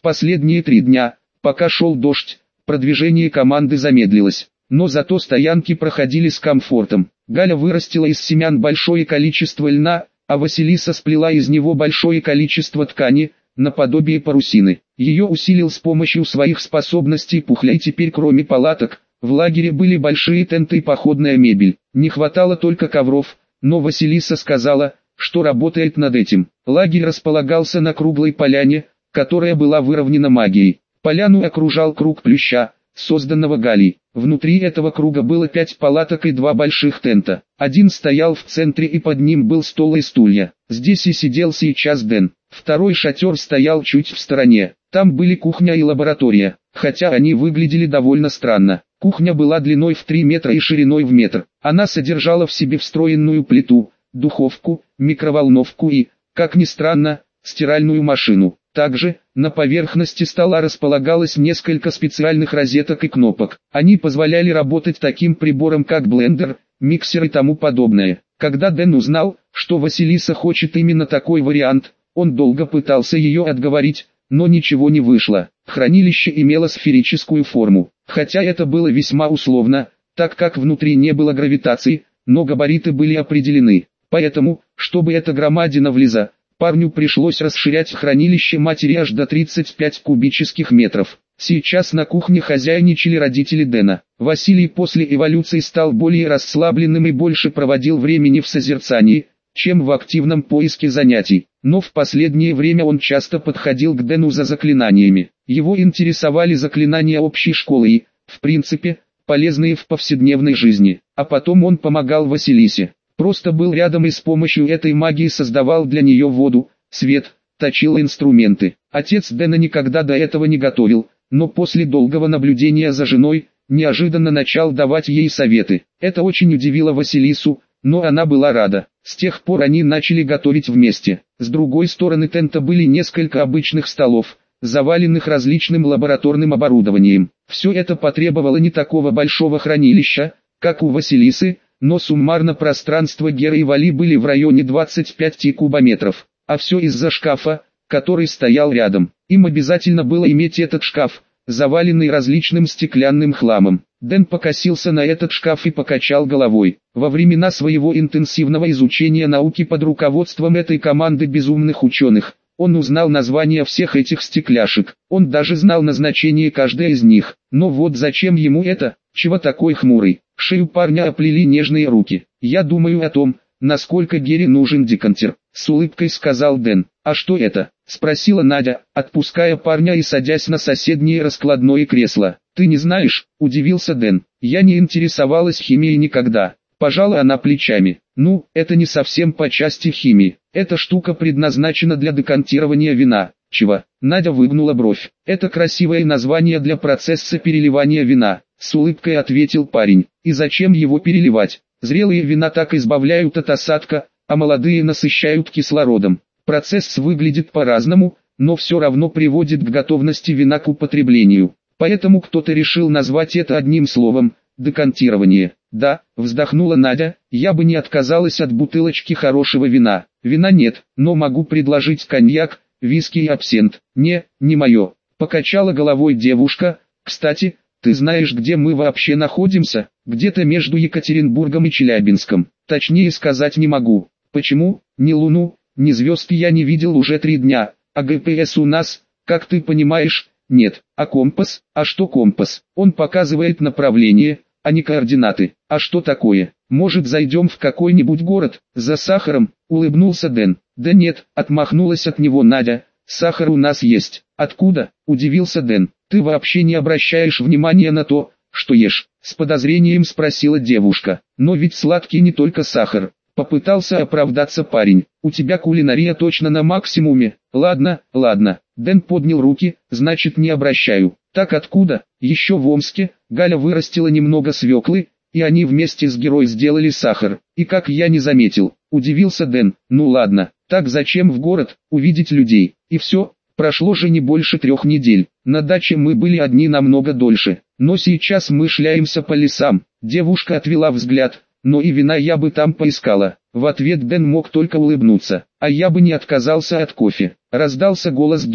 В последние 3 дня, пока шел дождь, продвижение команды замедлилось. Но зато стоянки проходили с комфортом. Галя вырастила из семян большое количество льна, а Василиса сплела из него большое количество ткани, наподобие парусины. Ее усилил с помощью своих способностей Пухля, и теперь кроме палаток, в лагере были большие тенты и походная мебель. Не хватало только ковров, но Василиса сказала, что работает над этим. Лагерь располагался на круглой поляне, которая была выровнена магией. Поляну окружал круг плюща, созданного Галей. Внутри этого круга было 5 палаток и 2 больших тента. Один стоял в центре, и под ним был стол и стулья. Здесь и сидел сейчас Дэн. Второй шатер стоял чуть в стороне. Там были кухня и лаборатория, хотя они выглядели довольно странно. Кухня была длиной в 3 метра и шириной в метр. Она содержала в себе встроенную плиту, духовку, микроволновку и, как ни странно, стиральную машину. Также, на поверхности стола располагалось несколько специальных розеток и кнопок. Они позволяли работать таким приборам, как блендер, миксер и тому подобное. Когда Дэн узнал, что Василиса хочет именно такой вариант, он долго пытался ее отговорить, но ничего не вышло. Хранилище имело сферическую форму, хотя это было весьма условно, так как внутри не было гравитации, но габариты были определены. Поэтому, чтобы эта громадина влезла, парню пришлось расширять хранилище матери аж до 35 кубических метров. Сейчас на кухне хозяйничали родители Дэна. Василий после эволюции стал более расслабленным и больше проводил времени в созерцании, чем в активном поиске занятий. Но в последнее время он часто подходил к Дэну за заклинаниями. Его интересовали заклинания общей школы и, в принципе, полезные в повседневной жизни. А потом он помогал Василисе. Просто был рядом и с помощью этой магии создавал для нее воду, свет, точил инструменты. Отец Дэна никогда до этого не готовил, но после долгого наблюдения за женой, неожиданно начал давать ей советы. Это очень удивило Василису, но она была рада. С тех пор они начали готовить вместе. С другой стороны тента были несколько обычных столов, заваленных различным лабораторным оборудованием. Все это потребовало не такого большого хранилища, как у Василисы, но суммарно пространство Геры и Вали были в районе 25 кубометров. А все из-за шкафа, который стоял рядом. Им обязательно было иметь этот шкаф, заваленный различным стеклянным хламом. Дэн покосился на этот шкаф и покачал головой. Во времена своего интенсивного изучения науки под руководством этой команды безумных ученых, он узнал названия всех этих стекляшек. Он даже знал назначение каждой из них. Но вот зачем ему это? Чего такой хмурый? Шею парня оплели нежные руки. «Я думаю о том, насколько Гере нужен декантер», — с улыбкой сказал Дэн. «А что это?» — спросила Надя, отпуская парня и садясь на соседнее раскладное кресло. «Ты не знаешь?» — удивился Дэн. «Я не интересовалась химией никогда». Пожала она плечами. «Ну, это не совсем по части химии. Эта штука предназначена для декантирования вина». «Чего?» — Надя выгнула бровь. «Это красивое название для процесса переливания вина», — с улыбкой ответил парень. «И зачем его переливать? Зрелые вина так избавляют от осадка, а молодые насыщают кислородом. Процесс выглядит по-разному, но все равно приводит к готовности вина к употреблению. Поэтому кто-то решил назвать это одним словом – декантирование». «Да», – вздохнула Надя, – «я бы не отказалась от бутылочки хорошего вина. Вина нет, но могу предложить коньяк, виски и абсент». «Не мое», – покачала головой девушка. «Кстати, ты знаешь, где мы вообще находимся?» «Где-то между Екатеринбургом и Челябинском. Точнее сказать не могу. Почему? Ни луну, ни звезд я не видел уже 3 дня, а ГПС у нас, как ты понимаешь, нет. А компас? А что компас? Он показывает направление, а не координаты. А что такое? Может, зайдем в какой-нибудь город, за сахаром?» — улыбнулся Дэн. «Да нет», — отмахнулась от него Надя, — «сахар у нас есть». «Откуда?» — удивился Дэн. «Ты вообще не обращаешь внимания на то, что ешь?» — с подозрением спросила девушка. «Но ведь сладкий не только сахар». Попытался оправдаться парень. «У тебя кулинария точно на максимуме». «Ладно». Дэн поднял руки, «значит не обращаю». «Так откуда?» «Еще в Омске, Галя вырастила немного свеклы, и они вместе с Герой сделали сахар. И как я не заметил», — удивился Дэн. «Ну ладно, так зачем в город, увидеть людей, и все?» Прошло же не больше 3 недель. На даче мы были одни намного дольше, но сейчас мы шляемся по лесам. Девушка отвела взгляд. «Но и вина я бы там поискала». В ответ Дэн мог только улыбнуться. «А я бы не отказался от кофе». Раздался голос Геры.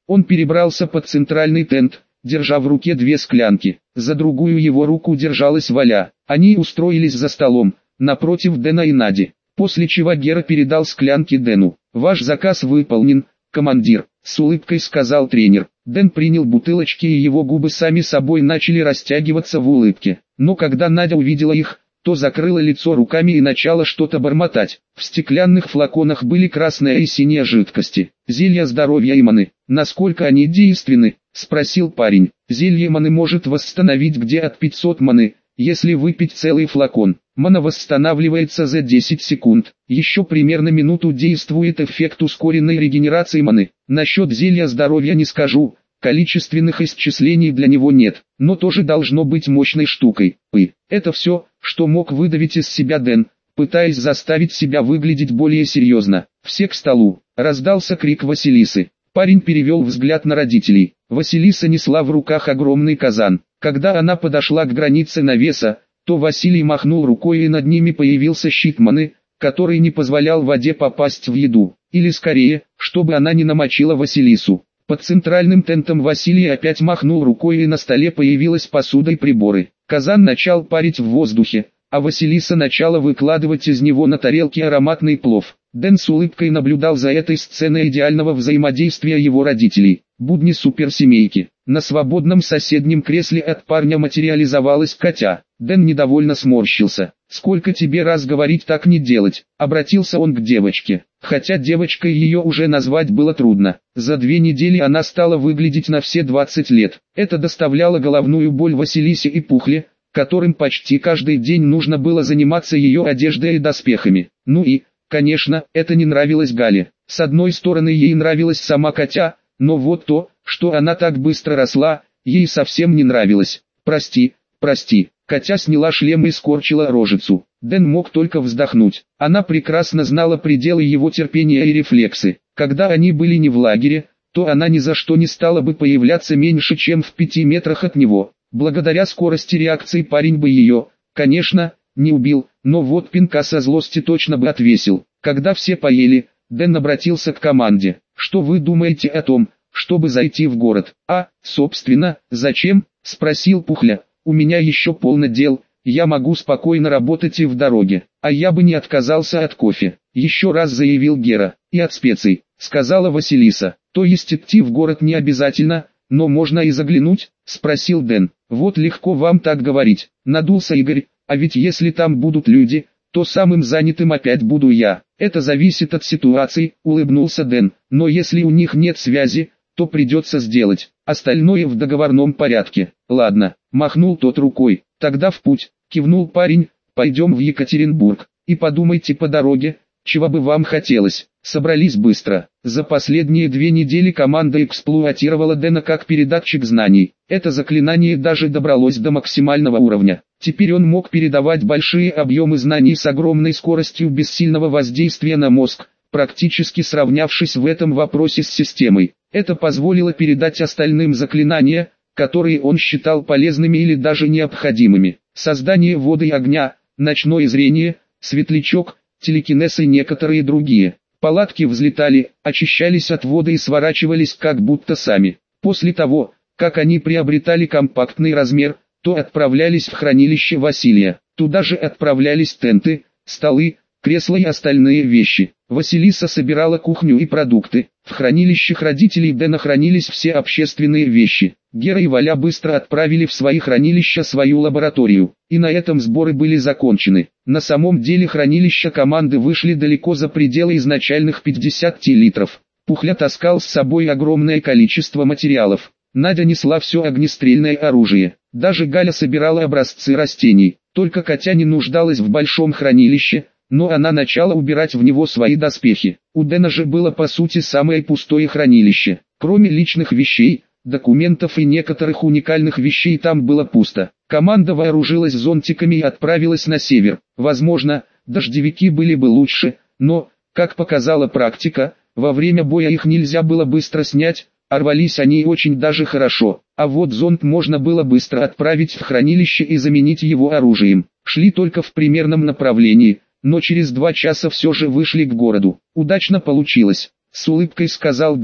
Он перебрался под центральный тент, держа в руке две склянки. За другую его руку держалась Валя. Они устроились за столом, напротив Дэна и Нади. После чего Гера передал склянки Дэну. «Ваш заказ выполнен, командир», — с улыбкой сказал тренер. Дэн принял бутылочки, и его губы сами собой начали растягиваться в улыбке. Но когда Надя увидела их, то закрыла лицо руками и начала что-то бормотать. В стеклянных флаконах были красная и синяя жидкости. «Зелья здоровья и маны. Насколько они действенны?» — спросил парень. «Зелье маны может восстановить где от 500 маны, если выпить целый флакон. Мана восстанавливается за 10 секунд. Еще примерно минуту действует эффект ускоренной регенерации маны. Насчет зелья здоровья не скажу, количественных исчислений для него нет, но тоже должно быть мощной штукой». Это все, что мог выдавить из себя Дэн, пытаясь заставить себя выглядеть более серьезно. «Все к столу!» — раздался крик Василисы. Парень перевел взгляд на родителей. Василиса несла в руках огромный казан. Когда она подошла к границе навеса, то Василий махнул рукой, и над ними появился щит маны, который не позволял воде попасть в еду. Или скорее, чтобы она не намочила Василису. Под центральным тентом Василий опять махнул рукой, и на столе появилась посуда и приборы. Казан начал парить в воздухе, а Василиса начала выкладывать из него на тарелке ароматный плов. Дэн с улыбкой наблюдал за этой сценой идеального взаимодействия его родителей. Будни суперсемейки. На свободном соседнем кресле от парня материализовалась Катя. Дэн недовольно сморщился. «Сколько тебе раз говорить так не делать?» Обратился он к девочке. Хотя девочкой ее уже назвать было трудно. За 2 недели она стала выглядеть на все 20 лет. Это доставляло головную боль Василисе и Пухле, которым почти каждый день нужно было заниматься ее одеждой и доспехами. Ну и, конечно, это не нравилось Гале. С одной стороны, ей нравилась сама Катя, но вот то, что она так быстро росла, ей совсем не нравилось. «Прости, прости». Катя сняла шлем и скорчила рожицу. Дэн мог только вздохнуть. Она прекрасно знала пределы его терпения и рефлексы. Когда они были не в лагере, то она ни за что не стала бы появляться меньше, чем в 5 метрах от него. Благодаря скорости реакции парень бы ее, конечно, не убил, но вот пинка со злости точно бы отвесил. Когда все поели, Дэн обратился к команде. «Что вы думаете о том, чтобы зайти в город?» Собственно, зачем?» — спросил Пухля. «У меня еще полно дел, я могу спокойно работать и в дороге. А я бы не отказался от кофе», — еще раз заявил Гера. «И от специй», — сказала Василиса. «То есть идти в город не обязательно, но можно и заглянуть?» — спросил Дэн. «Вот легко вам так говорить», — надулся Игорь, «а ведь если там будут люди, то самым занятым опять буду я». «Это зависит от ситуации», — улыбнулся Дэн, «но если у них нет связи, то придется сделать, остальное в договорном порядке». «Ладно», — махнул тот рукой, «тогда в путь», — кивнул парень, «пойдем в Екатеринбург, и подумайте по дороге, чего бы вам хотелось». Собрались быстро. За последние 2 недели команда эксплуатировала Дэна как передатчик знаний. Это заклинание даже добралось до максимального уровня. Теперь он мог передавать большие объемы знаний с огромной скоростью без сильного воздействия на мозг, практически сравнявшись в этом вопросе с системой. Это позволило передать остальным заклинания, которые он считал полезными или даже необходимыми. Создание воды и огня, ночное зрение, светлячок, телекинез и некоторые другие. Палатки взлетали, очищались от воды и сворачивались как будто сами. После того, как они приобретали компактный размер, то отправлялись в хранилище Василия. Туда же отправлялись тенты, столы, кресла и остальные вещи. Василиса собирала кухню и продукты. В хранилищах родителей Дэна хранились все общественные вещи. Гера и Валя быстро отправили в свои хранилища свою лабораторию. И на этом сборы были закончены. На самом деле хранилища команды вышли далеко за пределы изначальных 50 литров. Пухля таскал с собой огромное количество материалов. Надя несла все огнестрельное оружие. Даже Галя собирала образцы растений. Только Катя не нуждалась в большом хранилище, но она начала убирать в него свои доспехи. У Дэна же было по сути самое пустое хранилище. Кроме личных вещей, документов и некоторых уникальных вещей там было пусто. Команда вооружилась зонтиками и отправилась на север. Возможно, дождевики были бы лучше, но, как показала практика, во время боя их нельзя было быстро снять, а рвались они очень даже хорошо. А вот зонт можно было быстро отправить в хранилище и заменить его оружием. Шли только в примерном направлении, но через 2 часа все же вышли к городу. «Удачно получилось», — с улыбкой сказал Дэн,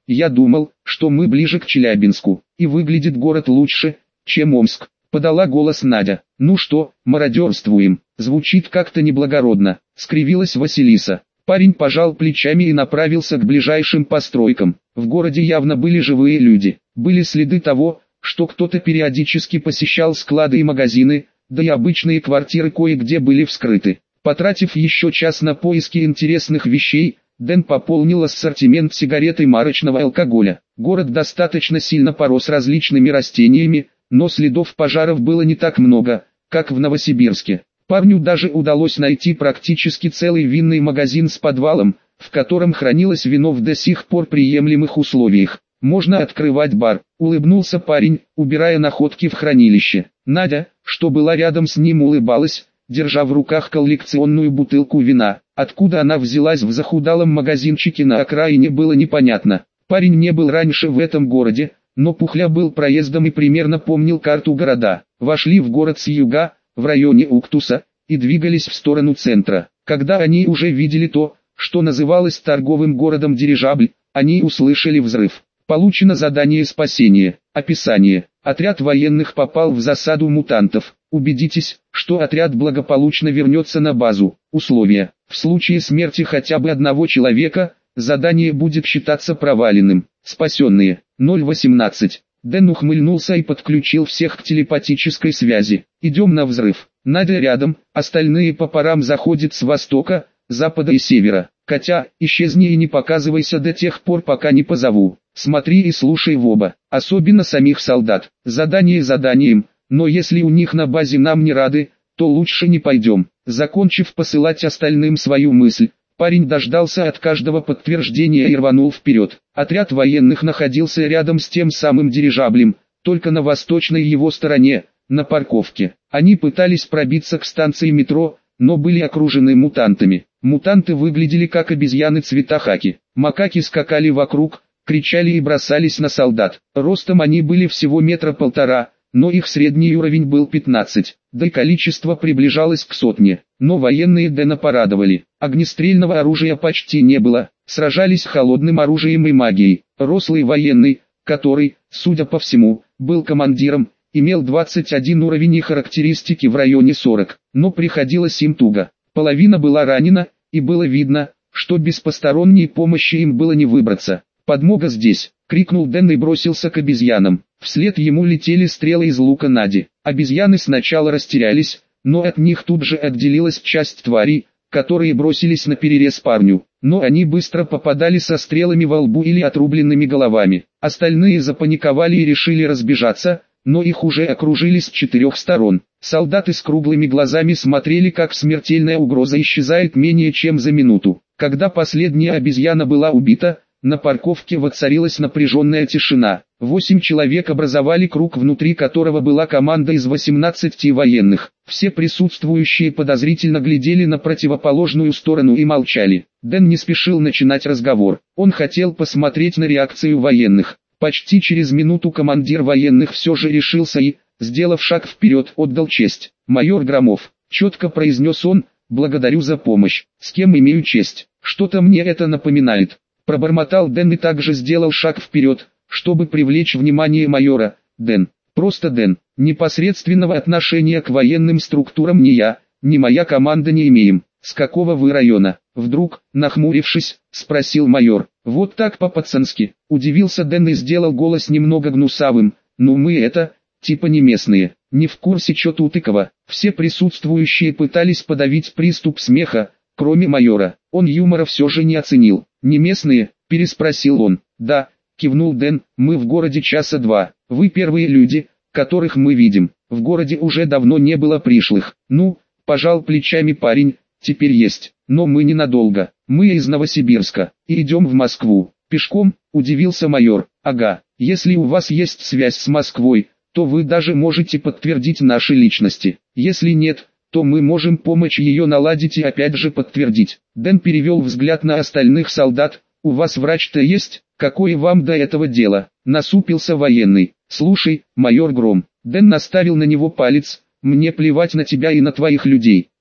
Я думал, что мы ближе к Челябинску, и выглядит город лучше, чем Омск. Подала голос Надя. Ну что, мародерствуем? Звучит как-то неблагородно. Скривилась Василиса. Парень пожал плечами и направился к ближайшим постройкам. В городе явно были живые люди. Были следы того, что кто-то периодически посещал склады и магазины, да и обычные квартиры кое-где были вскрыты. Потратив еще час на поиски интересных вещей, Дэн пополнил ассортимент сигарет и марочного алкоголя. Город достаточно сильно порос различными растениями, но следов пожаров было не так много, как в Новосибирске. Парню даже удалось найти практически целый винный магазин с подвалом, в котором хранилось вино в до сих пор приемлемых условиях. «Можно открывать бар», — улыбнулся парень, убирая находки в хранилище. Надя, что была рядом с ним, улыбалась, держа в руках коллекционную бутылку вина. Откуда она взялась в захудалом магазинчике на окраине, было непонятно. Парень не был раньше в этом городе, но Пухля был проездом и примерно помнил карту города. Вошли в город с юга, в районе Уктуса, и двигались в сторону центра. Когда они уже видели то, что называлось торговым городом Дирижабль, они услышали взрыв. Получено задание спасения. Описание. Отряд военных попал в засаду мутантов. Убедитесь, что отряд благополучно вернется на базу. Условия. В случае смерти хотя бы одного человека, задание будет считаться проваленным. Спасенные. 018. Дэн ухмыльнулся и подключил всех к телепатической связи. Идем на взрыв. Надя рядом, остальные по парам заходят с востока, запада и севера. Катя, исчезни и не показывайся до тех пор, пока не позову. Смотри и слушай в оба, особенно самих солдат. Задание заданием, но если у них на базе нам не рады, то лучше не пойдем. Закончив посылать остальным свою мысль, парень дождался от каждого подтверждения и рванул вперед. Отряд военных находился рядом с тем самым дирижаблем, только на восточной его стороне, на парковке. Они пытались пробиться к станции метро, но были окружены мутантами. Мутанты выглядели как обезьяны цвета хаки. Макаки скакали вокруг, кричали и бросались на солдат. Ростом они были всего 1,5 метра, но их средний уровень был 15, да и количество приближалось к 100. Но военные Дэна порадовали. Огнестрельного оружия почти не было, сражались холодным оружием и магией. Рослый военный, который, судя по всему, был командиром, имел 21 уровень и характеристики в районе 40, но приходилось им туго. Половина была ранена, и было видно, что без посторонней помощи им было не выбраться. «Подмога здесь!» — крикнул Дэн и бросился к обезьянам. Вслед ему летели стрелы из лука Нади. Обезьяны сначала растерялись, но от них тут же отделилась часть тварей, которые бросились на перерез парню. Но они быстро попадали со стрелами во лбу или отрубленными головами. Остальные запаниковали и решили разбежаться, но их уже окружили с 4 сторон. Солдаты с круглыми глазами смотрели, как смертельная угроза исчезает менее чем за минуту. Когда последняя обезьяна была убита, на парковке воцарилась напряженная тишина. 8 человек образовали круг, внутри которого была команда из 18 военных. Все присутствующие подозрительно глядели на противоположную сторону и молчали. Дэн не спешил начинать разговор. Он хотел посмотреть на реакцию военных. Почти через минуту командир военных все же решился и, сделав шаг вперед, отдал честь. «Майор Громов», — четко произнес он, — «благодарю за помощь. С кем имею честь? Что-то мне это напоминает». Пробормотал Дэн и также сделал шаг вперед, чтобы привлечь внимание майора. «Дэн, просто Дэн, непосредственного отношения к военным структурам ни я, ни моя команда не имеем». «С какого вы района?» Вдруг, нахмурившись, спросил майор. «Вот так по-пацански», — удивился Дэн и сделал голос немного гнусавым. «Ну мы это, типа не местные, не в курсе чё тут и кого». Все присутствующие пытались подавить приступ смеха, кроме майора. Он юмора все же не оценил. «Не местные?» — переспросил он. «Да», — кивнул Дэн, — «мы в городе часа 2. Вы первые люди, которых мы видим. В городе уже давно не было пришлых». «Ну», — пожал плечами парень, — «теперь есть. Но мы ненадолго. Мы из Новосибирска и идем в Москву». «Пешком?» — удивился майор. «Ага, если у вас есть связь с Москвой, то вы даже можете подтвердить наши личности. Если нет, то мы можем помочь ее наладить и опять же подтвердить». Дэн перевел взгляд на остальных солдат. «У вас врач-то есть? Какое вам до этого дело?» Насупился военный. «Слушай, майор Гром». Дэн наставил на него палец. «Мне плевать на тебя и на твоих людей.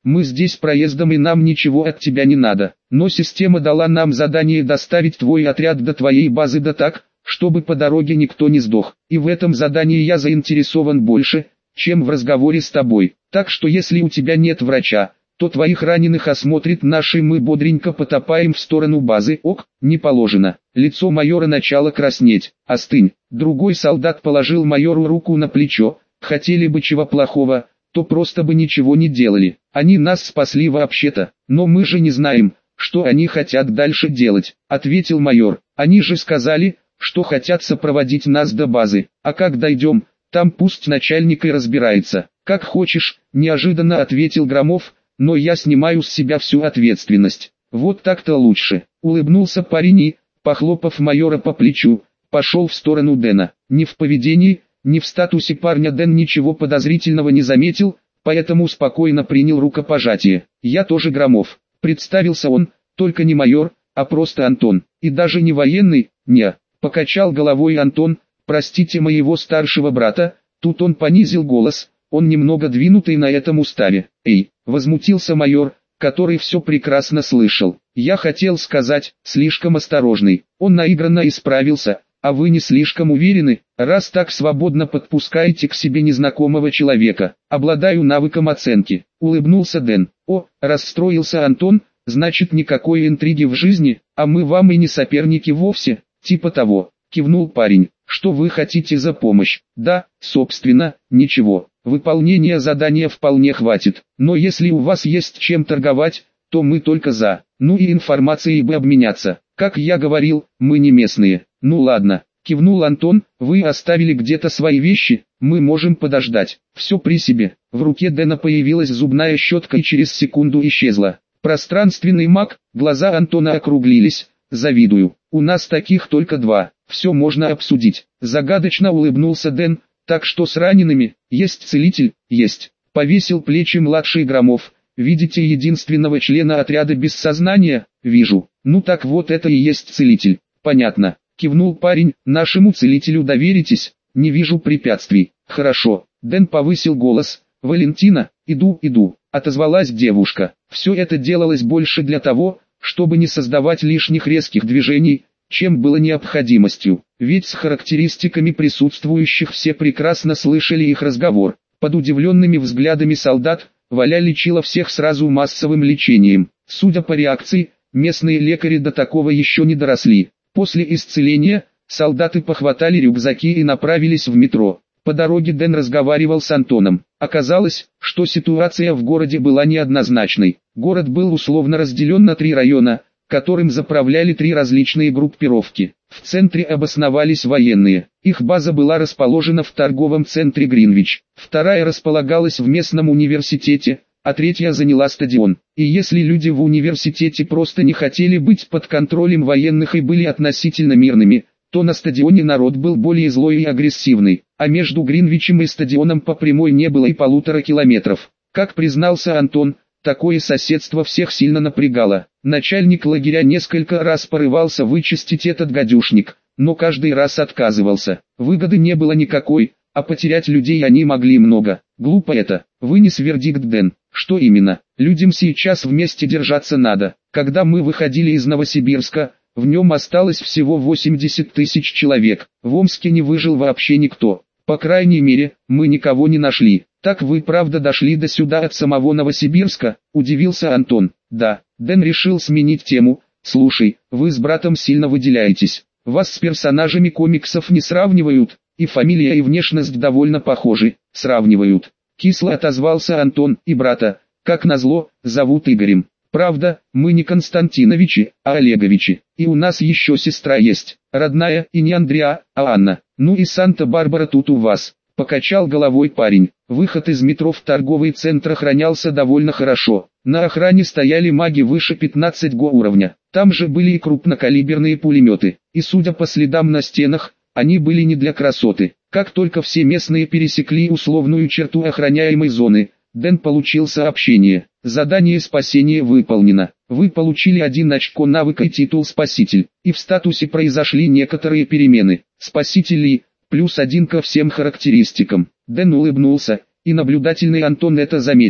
Мы здесь проездом и нам ничего от тебя не надо. Но система дала нам задание доставить твой отряд до твоей базы да так, чтобы по дороге никто не сдох. И в этом задании я заинтересован больше, чем в разговоре с тобой. Так что если у тебя нет врача, то твоих раненых осмотрит наш, и мы бодренько потопаем в сторону базы. Ок, не положено. Лицо майора начало краснеть. Остынь. Другой солдат положил майору руку на плечо. Хотели бы чего плохого, то просто бы ничего не делали. Они нас спасли вообще-то, но мы же не знаем, что они хотят дальше делать, ответил майор. Они же сказали, что хотят сопроводить нас до базы, а как дойдем, там пусть начальник и разбирается. Как хочешь, неожиданно ответил Громов, но я снимаю с себя всю ответственность. Вот так-то лучше, улыбнулся парень и, похлопав майора по плечу, пошел в сторону Дэна. Ни в поведении, ни в статусе парня Дэн ничего подозрительного не заметил, поэтому спокойно принял рукопожатие. Я тоже Громов, представился он, только не майор, а просто Антон, и даже не военный, не, покачал головой Антон, простите моего старшего брата, тут он понизил голос, он немного двинутый на этом уставе. Эй, возмутился майор, который все прекрасно слышал. Я хотел сказать, слишком осторожный, он наигранно исправился. А вы не слишком уверены, раз так свободно подпускаете к себе незнакомого человека? Обладаю навыком оценки, улыбнулся Дэн. О, расстроился Антон, значит никакой интриги в жизни, а мы вам и не соперники вовсе, типа того, кивнул парень. Что вы хотите за помощь? Да, собственно, ничего, выполнения задания вполне хватит, но если у вас есть чем торговать, то мы только за, ну и информацией бы обменяться. Как я говорил, мы не местные. Ну ладно, кивнул Антон, вы оставили где-то свои вещи, мы можем подождать. Все при себе. В руке Дэна появилась зубная щетка и через секунду исчезла. Пространственный маг, глаза Антона округлились, завидую. У нас таких только два, все можно обсудить. Загадочно улыбнулся Дэн, так что с ранеными, есть целитель, есть. Повесил плечи младший Громов. Видите единственного члена отряда без сознания? Вижу. Ну так вот это и есть целитель. Понятно. Кивнул парень, нашему целителю доверитесь? Не вижу препятствий. Хорошо. Дэн повысил голос. Валентина, иду, отозвалась девушка. Все это делалось больше для того, чтобы не создавать лишних резких движений, чем было необходимостью. Ведь с характеристиками присутствующих все прекрасно слышали их разговор. Под удивленными взглядами солдат, Валя лечила всех сразу массовым лечением. Судя по реакции, местные лекари до такого еще не доросли. После исцеления, солдаты похватали рюкзаки и направились в метро. По дороге Дэн разговаривал с Антоном. Оказалось, что ситуация в городе была неоднозначной. Город был условно разделен на 3 района, которым заправляли 3 различные группировки. В центре обосновались военные. Их база была расположена в торговом центре Гринвич. Вторая располагалась в местном университете, а третья заняла стадион. И если люди в университете просто не хотели быть под контролем военных и были относительно мирными, то на стадионе народ был более злой и агрессивный, а между Гринвичем и стадионом по прямой не было и 1,5 километров. Как признался Антон, такое соседство всех сильно напрягало. Начальник лагеря несколько раз порывался вычистить этот гадюшник, но каждый раз отказывался. Выгоды не было никакой, а потерять людей они могли много. Глупо это, вынес вердикт Дэн. Что именно? Людям сейчас вместе держаться надо. Когда мы выходили из Новосибирска, в нем осталось всего 80 тысяч человек. В Омске не выжил вообще никто. По крайней мере, мы никого не нашли. Так вы правда дошли до сюда от самого Новосибирска? Удивился Антон. Да. Дэн решил сменить тему. Слушай, вы с братом сильно выделяетесь. Вас с персонажами комиксов не сравнивают, и фамилия и внешность довольно похожи. Сравнивают. Кисло отозвался Антон, и брата, как назло, зовут Игорем. Правда, мы не Константиновичи, а Олеговичи. И у нас еще сестра есть, родная, и не Андреа, а Анна. Ну и Санта-Барбара тут у вас. Покачал головой парень. Выход из метро в торговый центр охранялся довольно хорошо. На охране стояли маги выше 15 го уровня. Там же были и крупнокалиберные пулеметы. И судя по следам на стенах, они были не для красоты. Как только все местные пересекли условную черту охраняемой зоны, Дэн получил сообщение. Задание спасения выполнено. Вы получили 1 очко навыка и титул «Спаситель». И в статусе произошли некоторые перемены. Спаситель Ли, +1 ко всем характеристикам. Дэн улыбнулся, и наблюдательный Антон это заметил.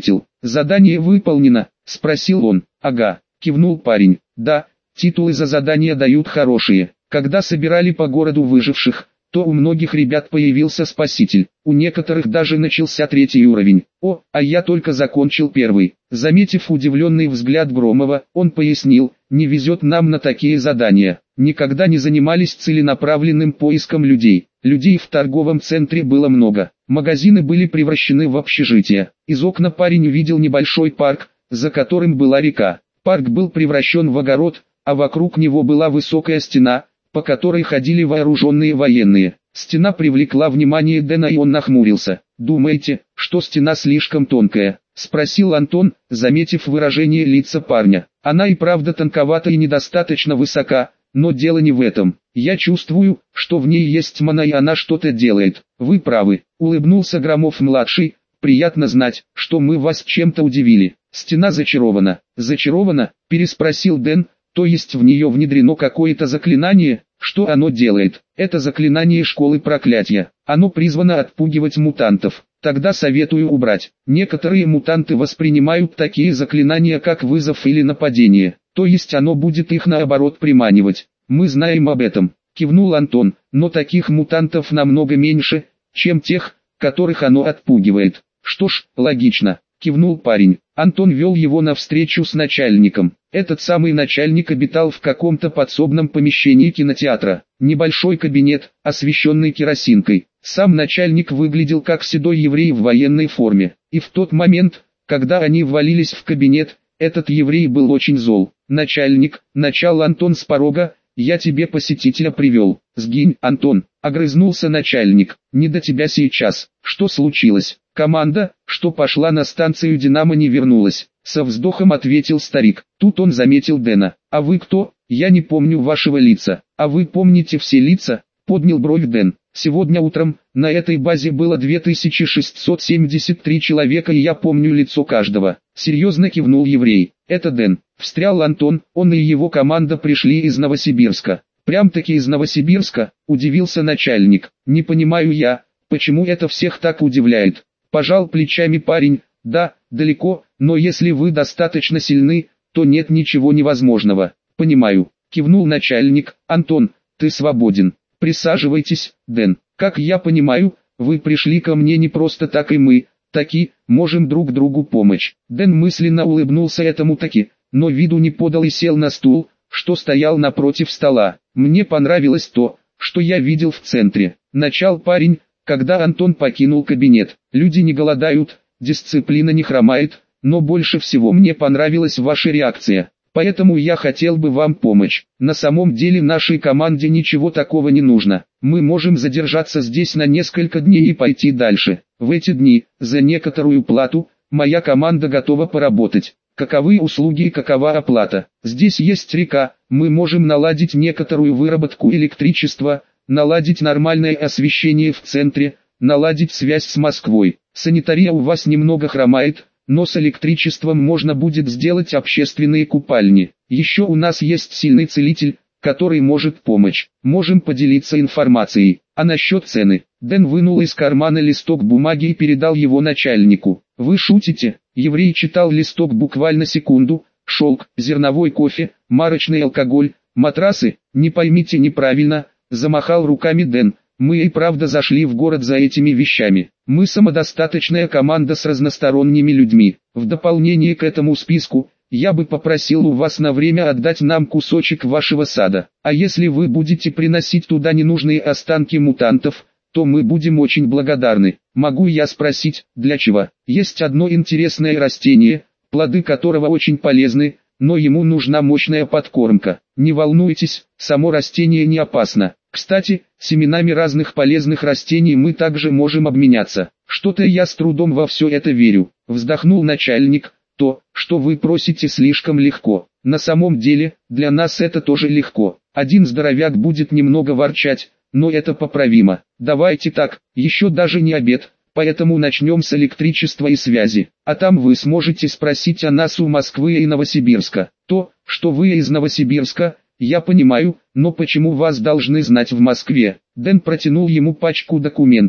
«Задание выполнено?» – спросил он. «Ага», – кивнул парень. «Да, титулы за задания дают хорошие. Когда собирали по городу выживших, то у многих ребят появился спаситель, у некоторых даже начался 3-й уровень. О, а я только закончил 1-й. Заметив удивленный взгляд Громова, он пояснил: «Не везет нам на такие задания. Никогда не занимались целенаправленным поиском людей. Людей в торговом центре было много. Магазины были превращены в общежития. Из окна парень увидел небольшой парк, за которым была река. Парк был превращен в огород, а вокруг него была высокая стена, по которой ходили вооруженные военные. Стена привлекла внимание Дэна, и он нахмурился. «Думаете, что стена слишком тонкая?» – спросил Антон, заметив выражение лица парня. «Она и правда тонковата и недостаточно высока, но дело не в этом. Я чувствую, что в ней есть мана, и она что-то делает». «Вы правы», – улыбнулся Громов-младший. «Приятно знать, что мы вас чем-то удивили. Стена зачарована». «Зачарована?» – переспросил Дэн. «То есть в нее внедрено какое-то заклинание?» «Что оно делает?» «Это заклинание школы проклятия. Оно призвано отпугивать мутантов. Тогда советую убрать. Некоторые мутанты воспринимают такие заклинания как вызов или нападение. То есть оно будет их наоборот приманивать. Мы знаем об этом», — кивнул Антон. «Но таких мутантов намного меньше, чем тех, которых оно отпугивает». «Что ж, логично», — кивнул парень. Антон вел его на встречу с начальником. Этот самый начальник обитал в каком-то подсобном помещении кинотеатра. Небольшой кабинет, освещенный керосинкой. Сам начальник выглядел как седой еврей в военной форме. И в тот момент, когда они ввалились в кабинет, этот еврей был очень зол. «Начальник», — начал Антон с порога, — «я тебе посетителя привел». «Сгинь, Антон», — огрызнулся начальник, — «не до тебя сейчас». «Что случилось?» «Команда, что пошла на станцию «Динамо», не вернулась», — со вздохом ответил старик. Тут он заметил Дэна. «А вы кто? Я не помню вашего лица». «А вы помните все лица?» — поднял бровь Дэн. «Сегодня утром, на этой базе было 2673 человека, и я помню лицо каждого». Серьезно кивнул еврей. «Это Дэн», — встрял Антон. «Он и его команда пришли из Новосибирска». «Прям-таки из Новосибирска?» — удивился начальник. «Не понимаю я, почему это всех так удивляет». Пожал плечами парень. «Да, далеко, но если вы достаточно сильны, то нет ничего невозможного». «Понимаю», — кивнул начальник. «Антон, ты свободен. Присаживайтесь, Дэн. Как я понимаю, вы пришли ко мне не просто так, и мы, таки, можем друг другу помочь». Дэн мысленно улыбнулся этому таки, но виду не подал и сел на стул, что стоял напротив стола. «Мне понравилось то, что я видел в центре», — начал парень, когда Антон покинул кабинет. «Люди не голодают, дисциплина не хромает, но больше всего мне понравилась ваша реакция. Поэтому я хотел бы вам помочь. На самом деле нашей команде ничего такого не нужно. Мы можем задержаться здесь на несколько дней и пойти дальше. В эти дни, за некоторую плату, моя команда готова поработать. Каковы услуги и какова оплата? Здесь есть река, мы можем наладить некоторую выработку электричества, наладить нормальное освещение в центре, наладить связь с Москвой. Санитария у вас немного хромает, но с электричеством можно будет сделать общественные купальни. Еще у нас есть сильный целитель, который может помочь. Можем поделиться информацией. А насчет цены?» Дэн вынул из кармана листок бумаги и передал его начальнику. «Вы шутите?» Еврей читал листок буквально секунду. «Шелк, зерновой кофе, марочный алкоголь, матрасы, не поймите неправильно», замахал руками Дэн. «Мы и правда зашли в город за этими вещами. Мы самодостаточная команда с разносторонними людьми. В дополнение к этому списку, я бы попросил у вас на время отдать нам кусочек вашего сада. А если вы будете приносить туда ненужные останки мутантов, то мы будем очень благодарны. Могу я спросить, для чего? Есть одно интересное растение, плоды которого очень полезны, но ему нужна мощная подкормка. Не волнуйтесь, само растение не опасно. Кстати, семенами разных полезных растений мы также можем обменяться. Что-то я с трудом во все это верю», — вздохнул начальник. «То, что вы просите, слишком легко. На самом деле, для нас это тоже легко. Один здоровяк будет немного ворчать, но это поправимо. Давайте так, еще даже не обед, поэтому начнем с электричества и связи. А там вы сможете спросить о нас у Москвы и Новосибирска. То, что вы из Новосибирска, я понимаю, но почему вас должны знать в Москве?» Дэн протянул ему пачку документов.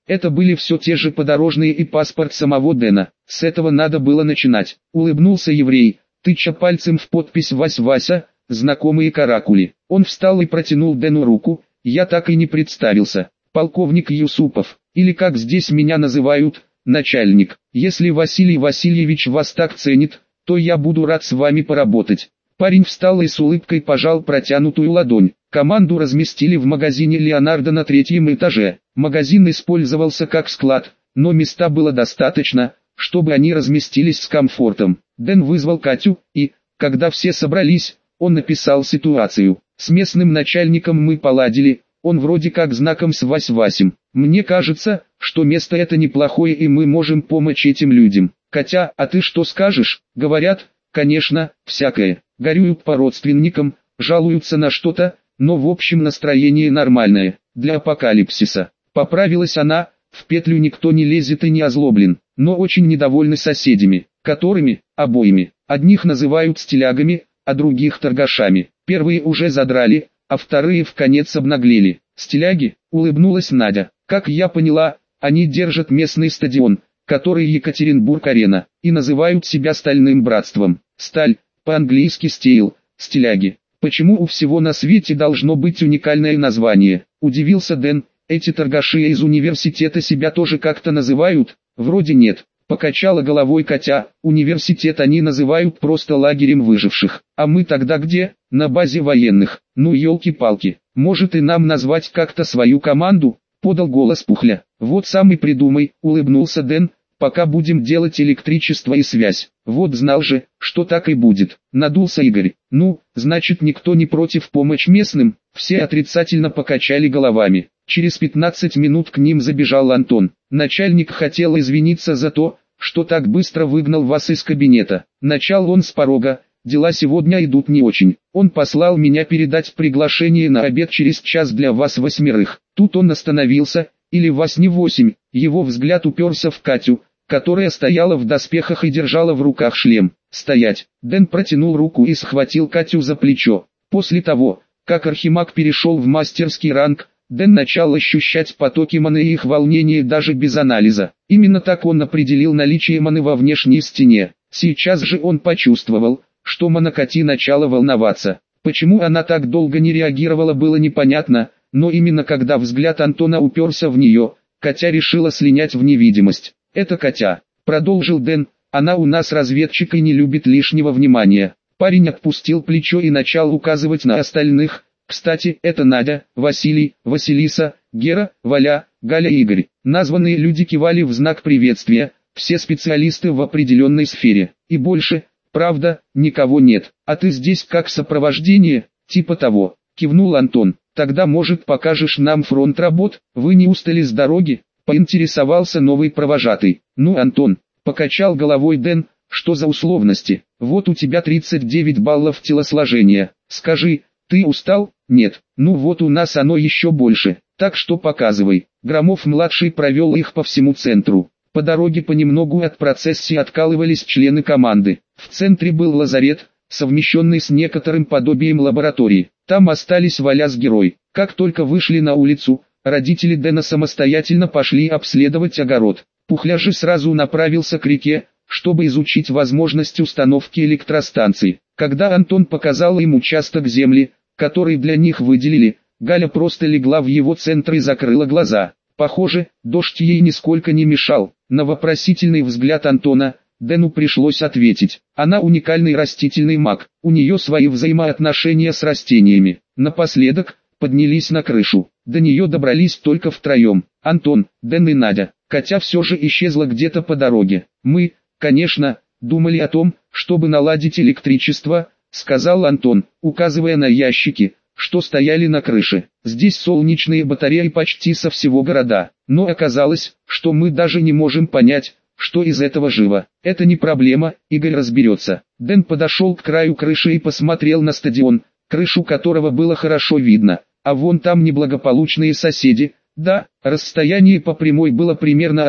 Это были все те же подорожные и паспорт самого Дэна. С этого надо было начинать. Улыбнулся еврей, тыча пальцем в подпись «Вась-Вася», знакомые каракули. Он встал и протянул Дэну руку. Я так и не представился. Полковник Юсупов, или как здесь меня называют, начальник. Если Василий Васильевич вас так ценит, то я буду рад с вами поработать. Парень встал и с улыбкой пожал протянутую ладонь. Команду разместили в магазине Леонардо на 3-м этаже. Магазин использовался как склад, но места было достаточно, чтобы они разместились с комфортом. Дэн вызвал Катю, и, когда все собрались, он написал ситуацию. С местным начальником мы поладили, он вроде как знаком с Вась-Васем. Мне кажется, что место это неплохое и мы можем помочь этим людям. Катя, а ты что скажешь? Говорят, конечно, всякое. Горюют по родственникам, жалуются на что-то, но в общем настроение нормальное, для апокалипсиса. Поправилась она, в петлю никто не лезет и не озлоблен, но очень недовольны соседями, которыми, обоими, одних называют стилягами, а других торгашами. Первые уже задрали, а вторые вконец обнаглели. Стиляги, улыбнулась Надя. Как я поняла, они держат местный стадион, который Екатеринбург-арена, и называют себя Стальным братством. Сталь, по-английски стейл, стиляги. Почему у всего на свете должно быть уникальное название? Удивился Дэн. Эти торгаши из университета себя тоже как-то называют? Вроде нет. Покачала головой Катя. Университет они называют просто лагерем выживших. А мы тогда где? На базе военных. Ну елки-палки. Может и нам назвать как-то свою команду? Подал голос Пухля. Вот сам и придумай, улыбнулся Дэн. Пока будем делать электричество и связь. Вот знал же, что так и будет. Надулся Игорь. Ну, значит никто не против помочь местным? Все отрицательно покачали головами. Через 15 минут к ним забежал Антон. Начальник хотел извиниться за то, что так быстро выгнал вас из кабинета. Начал он с порога. Дела сегодня идут не очень. Он послал меня передать приглашение на обед через час для вас 8. Тут он остановился. Или вас не 8. Его взгляд уперся в Катю, которая стояла в доспехах и держала в руках шлем. «Стоять!» Дэн протянул руку и схватил Катю за плечо. После того, как Архимаг перешел в мастерский ранг, Дэн начал ощущать потоки маны и их волнение даже без анализа. Именно так он определил наличие маны во внешней стене. Сейчас же он почувствовал, что мана Кати начала волноваться. Почему она так долго не реагировала, было непонятно, но именно когда взгляд Антона уперся в нее, Катя решила слинять в невидимость. «Это Катя», — продолжил Дэн, — «она у нас разведчик и не любит лишнего внимания». Парень отпустил плечо и начал указывать на остальных. «Кстати, это Надя, Василий, Василиса, Гера, Валя, Галя и Игорь». Названные люди кивали в знак приветствия, все специалисты в определенной сфере. И больше, правда, никого нет. «А ты здесь как сопровождение?» «Типа того», — кивнул Антон. «Тогда, может, покажешь нам фронт работ? Вы не устали с дороги?» — поинтересовался новый провожатый. «Ну, Антон», — покачал головой Дэн, — «что за условности? Вот у тебя 39 баллов телосложения. Скажи, ты устал? Нет. Ну вот у нас оно еще больше, так что показывай». Громов-младший провел их по всему центру. По дороге понемногу от процессии откалывались члены команды. В центре был лазарет, совмещенный с некоторым подобием лаборатории. Там остались Валя с Герой. Как только вышли на улицу, родители Дэна самостоятельно пошли обследовать огород. Пухля же сразу направился к реке, чтобы изучить возможность установки электростанции. Когда Антон показал им участок земли, который для них выделили, Галя просто легла в его центр и закрыла глаза. Похоже, дождь ей нисколько не мешал. На вопросительный взгляд Антона, Дэну пришлось ответить. Она уникальный растительный маг, у нее свои взаимоотношения с растениями. Напоследок, поднялись на крышу. До нее добрались только втроем. Антон, Дэн и Надя. Катя все же исчезла где-то по дороге. «Мы, конечно, думали о том, чтобы наладить электричество», — сказал Антон, указывая на ящики, что стояли на крыше. «Здесь солнечные батареи почти со всего города. Но оказалось, что мы даже не можем понять, что из этого живо. Это не проблема, Игорь разберется». Дэн подошел к краю крыши и посмотрел на стадион, крышу которого было хорошо видно. А вон там неблагополучные соседи. Да, расстояние по прямой было примерно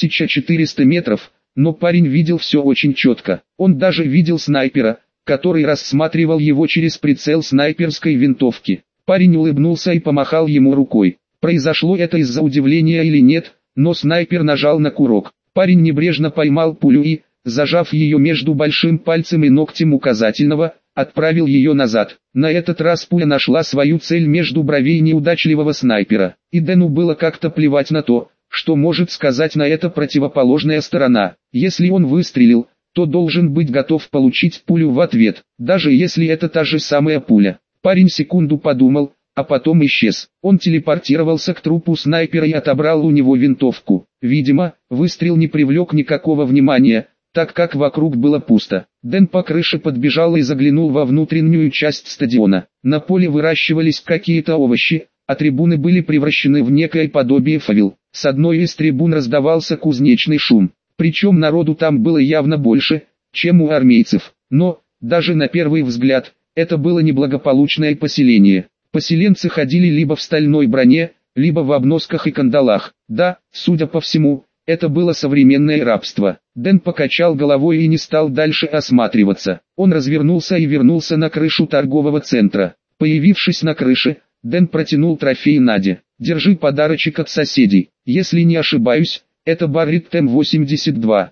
1400 метров, но парень видел все очень четко. Он даже видел снайпера, который рассматривал его через прицел снайперской винтовки. Парень улыбнулся и помахал ему рукой. Произошло это из-за удивления или нет, но снайпер нажал на курок. Парень небрежно поймал пулю и, зажав ее между большим пальцем и ногтем указательного, отправил ее назад. На этот раз пуля нашла свою цель между бровей неудачливого снайпера. И Дэну было как-то плевать на то, что может сказать на это противоположная сторона. Если он выстрелил, то должен быть готов получить пулю в ответ, даже если это та же самая пуля. Парень секунду подумал, а потом исчез. Он телепортировался к трупу снайпера и отобрал у него винтовку. Видимо, выстрел не привлек никакого внимания, так как вокруг было пусто. Дэн по крыше подбежал и заглянул во внутреннюю часть стадиона. На поле выращивались какие-то овощи, а трибуны были превращены в некое подобие фавел. С одной из трибун раздавался кузнечный шум. Причем народу там было явно больше, чем у армейцев. Но, даже на первый взгляд, это было неблагополучное поселение. Поселенцы ходили либо в стальной броне, либо в обносках и кандалах. Да, судя по всему, это было современное рабство. Дэн покачал головой и не стал дальше осматриваться. Он развернулся и вернулся на крышу торгового центра. Появившись на крыше, Дэн протянул трофей Наде. «Держи подарочек от соседей. Если не ошибаюсь, это Барретт М82,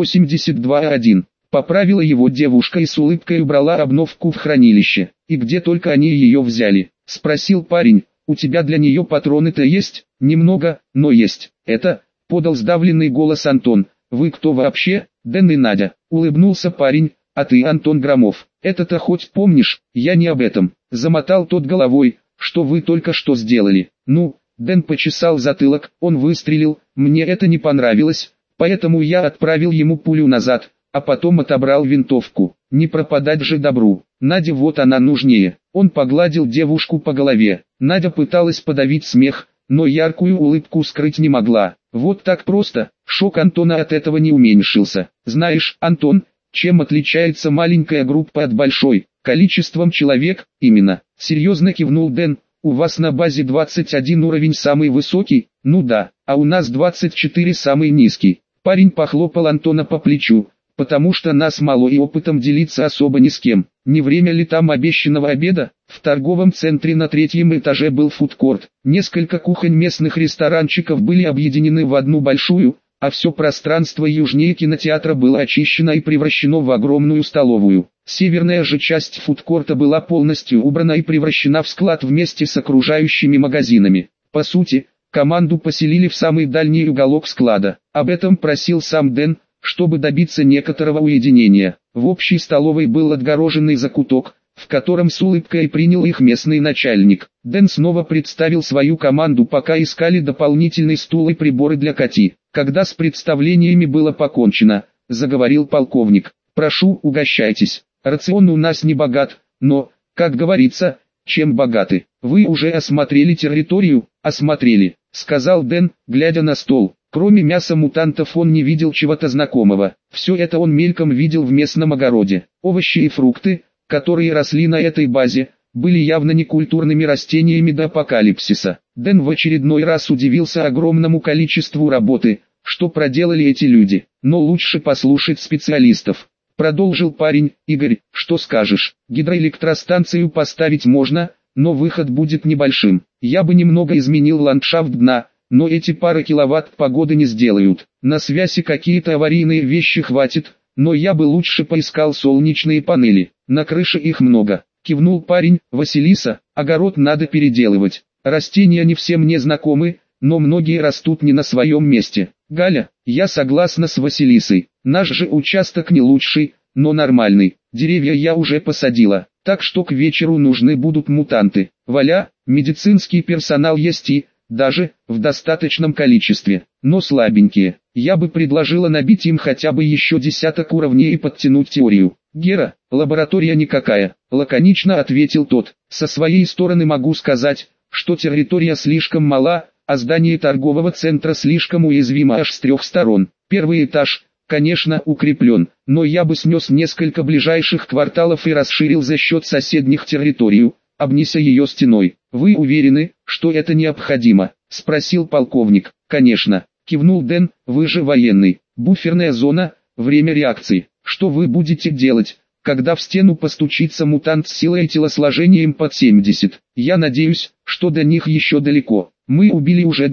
М82А1. Поправила его девушка и с улыбкой убрала обновку в хранилище. «И где только они ее взяли?» — спросил парень. «У тебя для нее патроны-то есть?» «Немного, но есть. Это...» — подал сдавленный голос Антон. «Вы кто вообще?» «Дэн и Надя», — улыбнулся парень. «А ты Антон Громов. Это-то хоть помнишь?» «Я не об этом», — замотал тот головой. «Что вы только что сделали?» «Ну...» — Дэн почесал затылок. «Он выстрелил, мне это не понравилось, поэтому я отправил ему пулю назад, а потом отобрал винтовку. Не пропадать же добру. Наде вот она нужнее». Он погладил девушку по голове. Надя пыталась подавить смех, но яркую улыбку скрыть не могла. Вот так просто. Шок Антона от этого не уменьшился. «Знаешь, Антон, чем отличается маленькая группа от большой?» «Количеством человек, именно», — серьезно кивнул Дэн. «У вас на базе 21 уровень самый высокий?» «Ну да, а у нас 24 самый низкий». Парень похлопал Антона по плечу, «потому что нас мало и опытом делиться особо ни с кем. Не время ли там обещанного обеда?» В торговом центре на 3-м этаже был фудкорт. Несколько кухонь местных ресторанчиков были объединены в одну большую, а все пространство южнее кинотеатра было очищено и превращено в огромную столовую. Северная же часть фудкорта была полностью убрана и превращена в склад вместе с окружающими магазинами. По сути, команду поселили в самый дальний уголок склада. Об этом просил сам Дэн, чтобы добиться некоторого уединения. В общей столовой был отгороженный закуток, в котором с улыбкой принял их местный начальник. Дэн снова представил свою команду, пока искали дополнительный стул и приборы для Кати. Когда с представлениями было покончено, заговорил полковник. «Прошу, угощайтесь. Рацион у нас не богат, но, как говорится, чем богаты. Вы уже осмотрели территорию?» «Осмотрели», — сказал Дэн, глядя на стол. Кроме мяса мутантов он не видел чего-то знакомого. Все это он мельком видел в местном огороде. Овощи и фрукты, которые росли на этой базе, были явно не культурными растениями до апокалипсиса. Дэн в очередной раз удивился огромному количеству работы, что проделали эти люди. Но лучше послушать специалистов. Продолжил парень. «Игорь, что скажешь? Гидроэлектростанцию поставить можно, но выход будет небольшим. Я бы немного изменил ландшафт дна, но эти пары киловатт погоды не сделают. На связи какие-то аварийные вещи хватит, но я бы лучше поискал солнечные панели. На крыше их много». Кивнул парень. «Василиса, огород надо переделывать. Растения не всем мне знакомы, но многие растут не на своем месте». «Галя, я согласна с Василисой. Наш же участок не лучший, но нормальный. Деревья я уже посадила, так что к вечеру нужны будут мутанты. Валя, медицинский персонал есть и, даже, в достаточном количестве, но слабенькие. Я бы предложила набить им хотя бы еще 10 уровней и подтянуть теорию». «Гера, лаборатория никакая», — лаконично ответил тот. «Со своей стороны могу сказать, что территория слишком мала, а здание торгового центра слишком уязвимо аж с 3 сторон. Первый этаж, конечно, укреплен, но я бы снес несколько ближайших кварталов и расширил за счет соседних территорию, обнеся ее стеной». «Вы уверены, что это необходимо?» — спросил полковник. «Конечно», — кивнул Дэн. «Вы же военный. Буферная зона, время реакции. Что вы будете делать, когда в стену постучится мутант с силой и телосложением под 70? Я надеюсь, что до них еще далеко. Мы убили уже 2.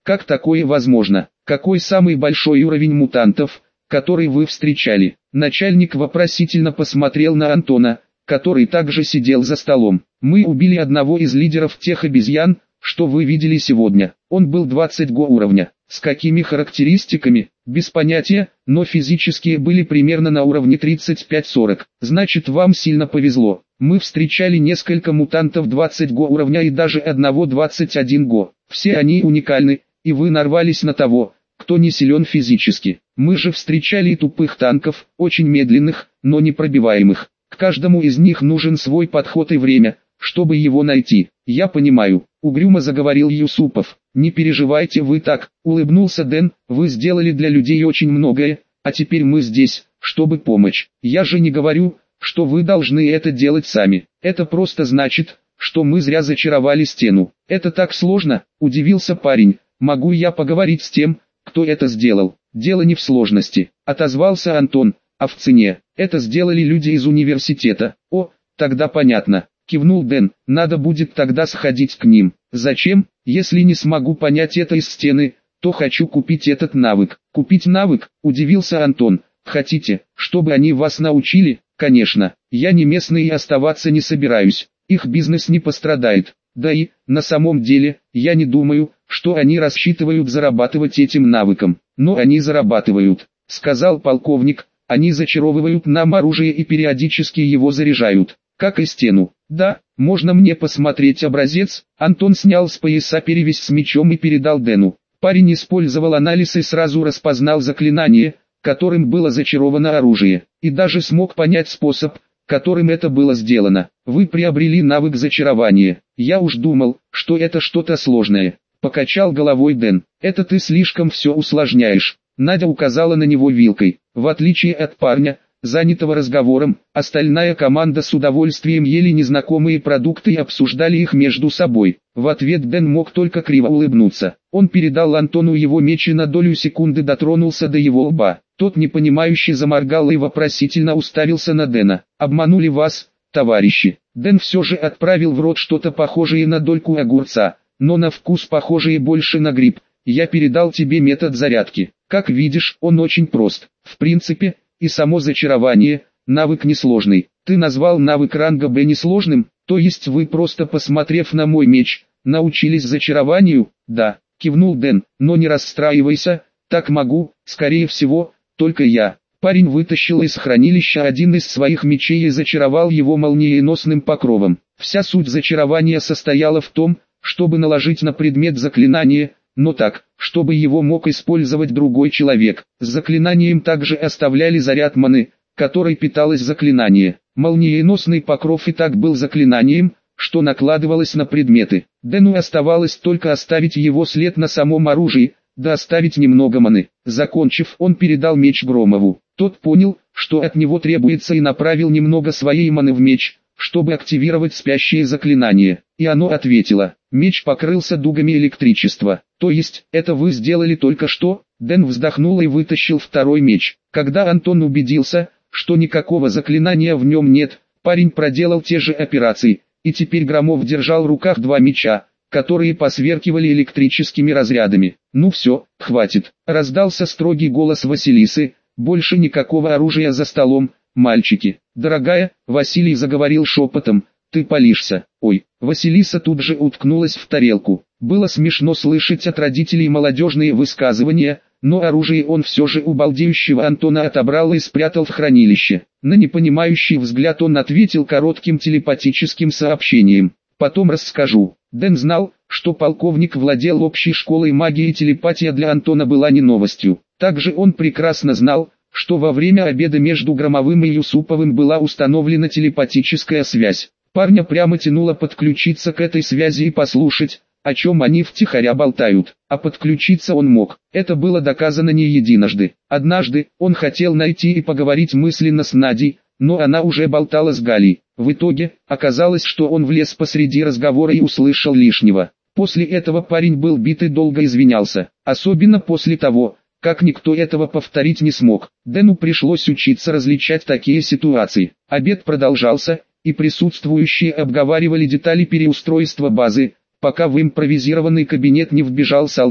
Как такое возможно? Какой самый большой уровень мутантов, который вы встречали? Начальник вопросительно посмотрел на Антона, который также сидел за столом. Мы убили одного из лидеров тех обезьян, что вы видели сегодня. Он был 20 уровня. С какими характеристиками? Без понятия, но физические были примерно на уровне 35-40. Значит, вам сильно повезло. Мы встречали несколько мутантов 20 уровня и даже одного 21 Все они уникальны, и вы нарвались на того, кто не силен физически. Мы же встречали и тупых танков, очень медленных, но непробиваемых. К каждому из них нужен свой подход и время, чтобы его найти. Я понимаю, угрюмо заговорил Юсупов. Не переживайте вы так, улыбнулся Дэн, вы сделали для людей очень многое, а теперь мы здесь, чтобы помочь. Я же не говорю, что вы должны это делать сами. Это просто значит, что мы зря зачаровали стену. Это так сложно, удивился парень. Могу я поговорить с тем, кто это сделал? Дело не в сложности, отозвался Антон, а в цене. Это сделали люди из университета. О, тогда понятно. Кивнул Дэн, надо будет тогда сходить к ним. Зачем? Если не смогу понять это из стены, то хочу купить этот навык. Купить навык? Удивился Антон. Хотите, чтобы они вас научили? Конечно, я не местный и оставаться не собираюсь. Их бизнес не пострадает. Да и, на самом деле, я не думаю, что они рассчитывают зарабатывать этим навыком. Но они зарабатывают, сказал полковник. Они зачаровывают нам оружие и периодически его заряжают, как и стену. Да, можно мне посмотреть образец? Антон снял с пояса перевязь с мечом и передал Дэну. Парень использовал анализ и сразу распознал заклинание, которым было зачаровано оружие, и даже смог понять способ, которым это было сделано. Вы приобрели навык зачарования. Я уж думал, что это что-то сложное. Покачал головой Дэн. Это ты слишком все усложняешь. Надя указала на него вилкой. В отличие от парня, занятого разговором, остальная команда с удовольствием ели незнакомые продукты и обсуждали их между собой. В ответ Дэн мог только криво улыбнуться. Он передал Антону его меч и на долю секунды дотронулся до его лба. Тот непонимающе заморгал и вопросительно уставился на Дэна. «Обманули вас, товарищи». Дэн все же отправил в рот что-то похожее на дольку огурца, но на вкус похожее больше на гриб. «Я передал тебе метод зарядки. Как видишь, он очень прост. В принципе, и само зачарование, навык несложный. Ты назвал навык ранга Б несложным, то есть вы просто посмотрев на мой меч, научились зачарованию?» «Да», кивнул Дэн, «но не расстраивайся, так могу, скорее всего, только я». Парень вытащил из хранилища один из своих мечей и зачаровал его молниеносным покровом. Вся суть зачарования состояла в том, чтобы наложить на предмет заклинание, но так, чтобы его мог использовать другой человек. С заклинанием также оставляли заряд маны, которой питалось заклинание. Молниеносный покров и так был заклинанием, что накладывалось на предметы. Дэну оставалось только оставить его след на самом оружии, да оставить немного маны. Закончив, он передал меч Громову. Тот понял, что от него требуется, и направил немного своей маны в меч, чтобы активировать спящее заклинание. И оно ответило. Меч покрылся дугами электричества. «То есть, это вы сделали только что?» Дэн вздохнул и вытащил второй меч. Когда Антон убедился, что никакого заклинания в нем нет, парень проделал те же операции, и теперь Громов держал в руках два меча, которые посверкивали электрическими разрядами. «Ну все, хватит», — раздался строгий голос Василисы, «больше никакого оружия за столом, мальчики». «Дорогая», — Василий заговорил шепотом, — «ты палишься». «Ой». Василиса тут же уткнулась в тарелку. Было смешно слышать от родителей молодежные высказывания, но оружие он все же у балдеющего Антона отобрал и спрятал в хранилище. На непонимающий взгляд он ответил коротким телепатическим сообщением. «Потом расскажу». Дэн знал, что полковник владел общей школой магии, и телепатия для Антона была не новостью. Также он прекрасно знал, что во время обеда между Громовым и Юсуповым была установлена телепатическая связь. Парня прямо тянуло подключиться к этой связи и послушать, о чем они втихаря болтают. А подключиться он мог. Это было доказано не единожды. Однажды он хотел найти и поговорить мысленно с Надей, но она уже болтала с Галей. В итоге, оказалось, что он влез посреди разговора и услышал лишнего. После этого парень был бит и долго извинялся. Особенно после того, как никто этого повторить не смог. Дэну пришлось учиться различать такие ситуации. Обед продолжался, и присутствующие обговаривали детали переустройства базы, пока в импровизированный кабинет не вбежал солдат.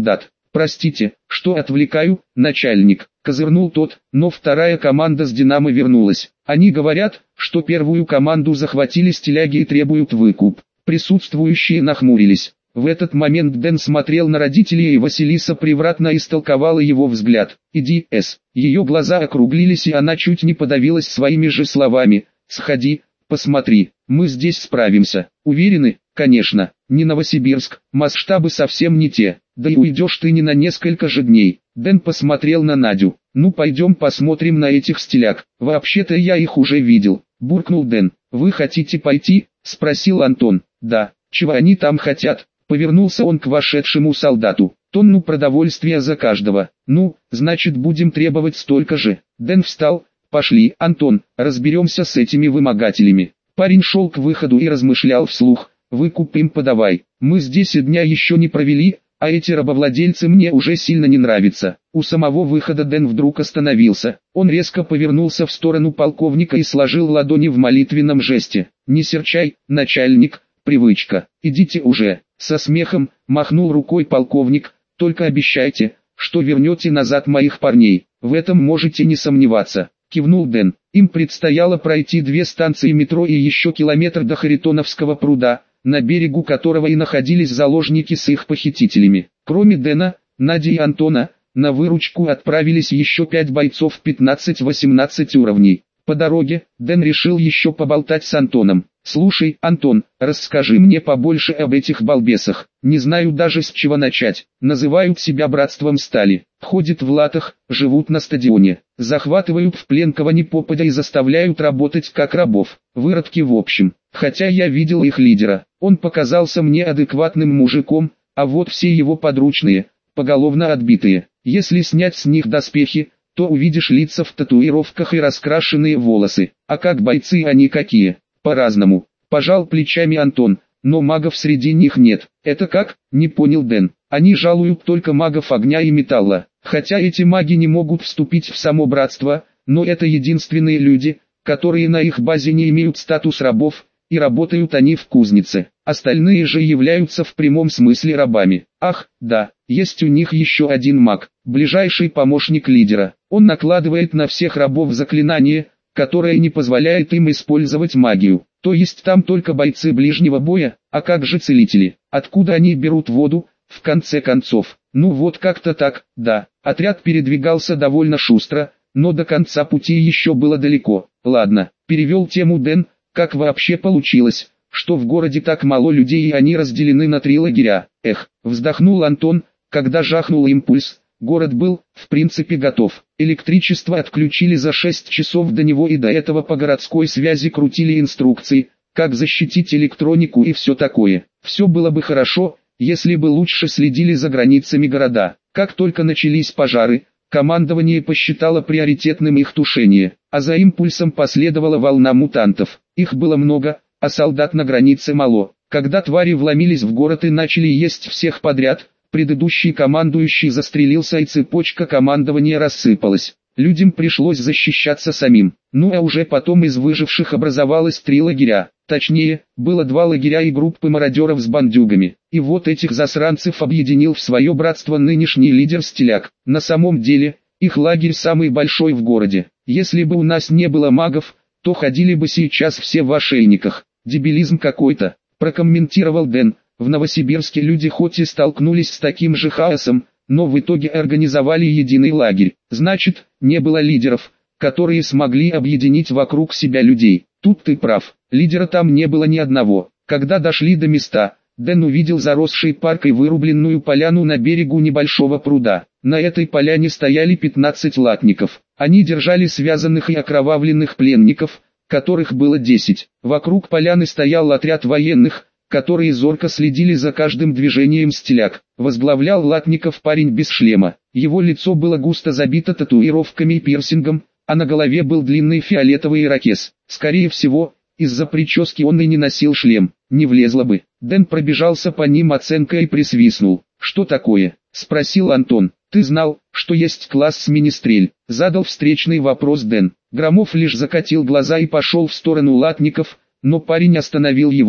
«Простите, что отвлекаю, начальник», — козырнул тот, но вторая команда с «Динамо» вернулась. «Они говорят, что первую команду захватили стиляги и требуют выкуп». Присутствующие нахмурились. В этот момент Дэн смотрел на родителей, и Василиса превратно истолковала его взгляд. «Иди, С». Ее глаза округлились, и она чуть не подавилась своими же словами. «Сходи, посмотри, мы здесь справимся». «Уверены?» «Конечно, не Новосибирск, масштабы совсем не те, да и уйдешь ты не на несколько же дней». Дэн посмотрел на Надю. «Ну пойдем посмотрим на этих стиляг, вообще-то я их уже видел», буркнул Дэн. «Вы хотите пойти?» — спросил Антон. «Да, чего они там хотят?» Повернулся он к вошедшему солдату. «Тонну продовольствия за каждого». «Ну, значит будем требовать столько же». Дэн встал. «Пошли, Антон, разберемся с этими вымогателями». Парень шел к выходу и размышлял вслух. «Выкуп им подавай, мы здесь и дня еще не провели, а эти рабовладельцы мне уже сильно не нравятся». У самого выхода Дэн вдруг остановился. Он резко повернулся в сторону полковника и сложил ладони в молитвенном жесте. «Не серчай, начальник, привычка, идите уже». Со смехом махнул рукой полковник. «Только обещайте, что вернете назад моих парней, в этом можете не сомневаться», кивнул Дэн. Им предстояло пройти 2 станции метро и еще километр до Харитоновского пруда, на берегу которого и находились заложники с их похитителями. Кроме Дэна, Нади и Антона, на выручку отправились еще 5 бойцов 15-18 уровней. По дороге, Дэн решил еще поболтать с Антоном. «Слушай, Антон, расскажи мне побольше об этих балбесах. Не знаю даже с чего начать. Называют себя братством стали. Ходят в латах, живут на стадионе. Захватывают в плен кого ни попадя и заставляют работать как рабов. Выродки в общем. Хотя я видел их лидера. Он показался мне адекватным мужиком, а вот все его подручные, поголовно отбитые. Если снять с них доспехи, то увидишь лица в татуировках и раскрашенные волосы. А как бойцы они какие? По-разному. Пожал плечами Антон, но магов среди них нет. Это как? Не понял Дэн. Они жалуют только магов огня и металла. Хотя эти маги не могут вступить в само братство, но это единственные люди, которые на их базе не имеют статус рабов, и работают они в кузнице. Остальные же являются в прямом смысле рабами. Ах, да, есть у них еще один маг, ближайший помощник лидера. Он накладывает на всех рабов заклинание, которое не позволяет им использовать магию. То есть там только бойцы ближнего боя, а как же целители? Откуда они берут воду, в конце концов? Ну вот как-то так, да. Отряд передвигался довольно шустро, но до конца пути еще было далеко. Ладно, перевел тему Дэн. Как вообще получилось, что в городе так мало людей и они разделены на 3 лагеря? Эх, вздохнул Антон, когда жахнул импульс. Город был, в принципе, готов. Электричество отключили за 6 часов до него, и до этого по городской связи крутили инструкции, как защитить электронику и все такое. Все было бы хорошо, если бы лучше следили за границами города. Как только начались пожары, командование посчитало приоритетным их тушение, а за импульсом последовала волна мутантов. Их было много, а солдат на границе мало. Когда твари вломились в город и начали есть всех подряд, предыдущий командующий застрелился и цепочка командования рассыпалась. Людям пришлось защищаться самим. Ну а уже потом из выживших образовалось 3 лагеря. Точнее, было 2 лагеря и группы мародеров с бандюгами. И вот этих засранцев объединил в свое братство нынешний лидер Стиляк. На самом деле, их лагерь самый большой в городе. Если бы у нас не было магов, то ходили бы сейчас все в ошейниках. Дебилизм какой-то, прокомментировал Дэн. В Новосибирске люди хоть и столкнулись с таким же хаосом, но в итоге организовали единый лагерь. Значит, не было лидеров, которые смогли объединить вокруг себя людей. Тут ты прав, лидера там не было ни одного. Когда дошли до места, Дэн увидел заросший парк и вырубленную поляну на берегу небольшого пруда. На этой поляне стояли 15 латников. Они держали связанных и окровавленных пленников, которых было 10. Вокруг поляны стоял отряд военных, которые зорко следили за каждым движением Стиляк. Возглавлял латников парень без шлема. Его лицо было густо забито татуировками и пирсингом, а на голове был длинный фиолетовый ирокез. Скорее всего, из-за прически он и не носил шлем. Не влезло бы. Дэн пробежался по ним оценкой и присвистнул. «Что такое?» — спросил Антон. «Ты знал, что есть класс Министрель?» — задал встречный вопрос Дэн. Громов лишь закатил глаза и пошел в сторону латников, но парень остановил его.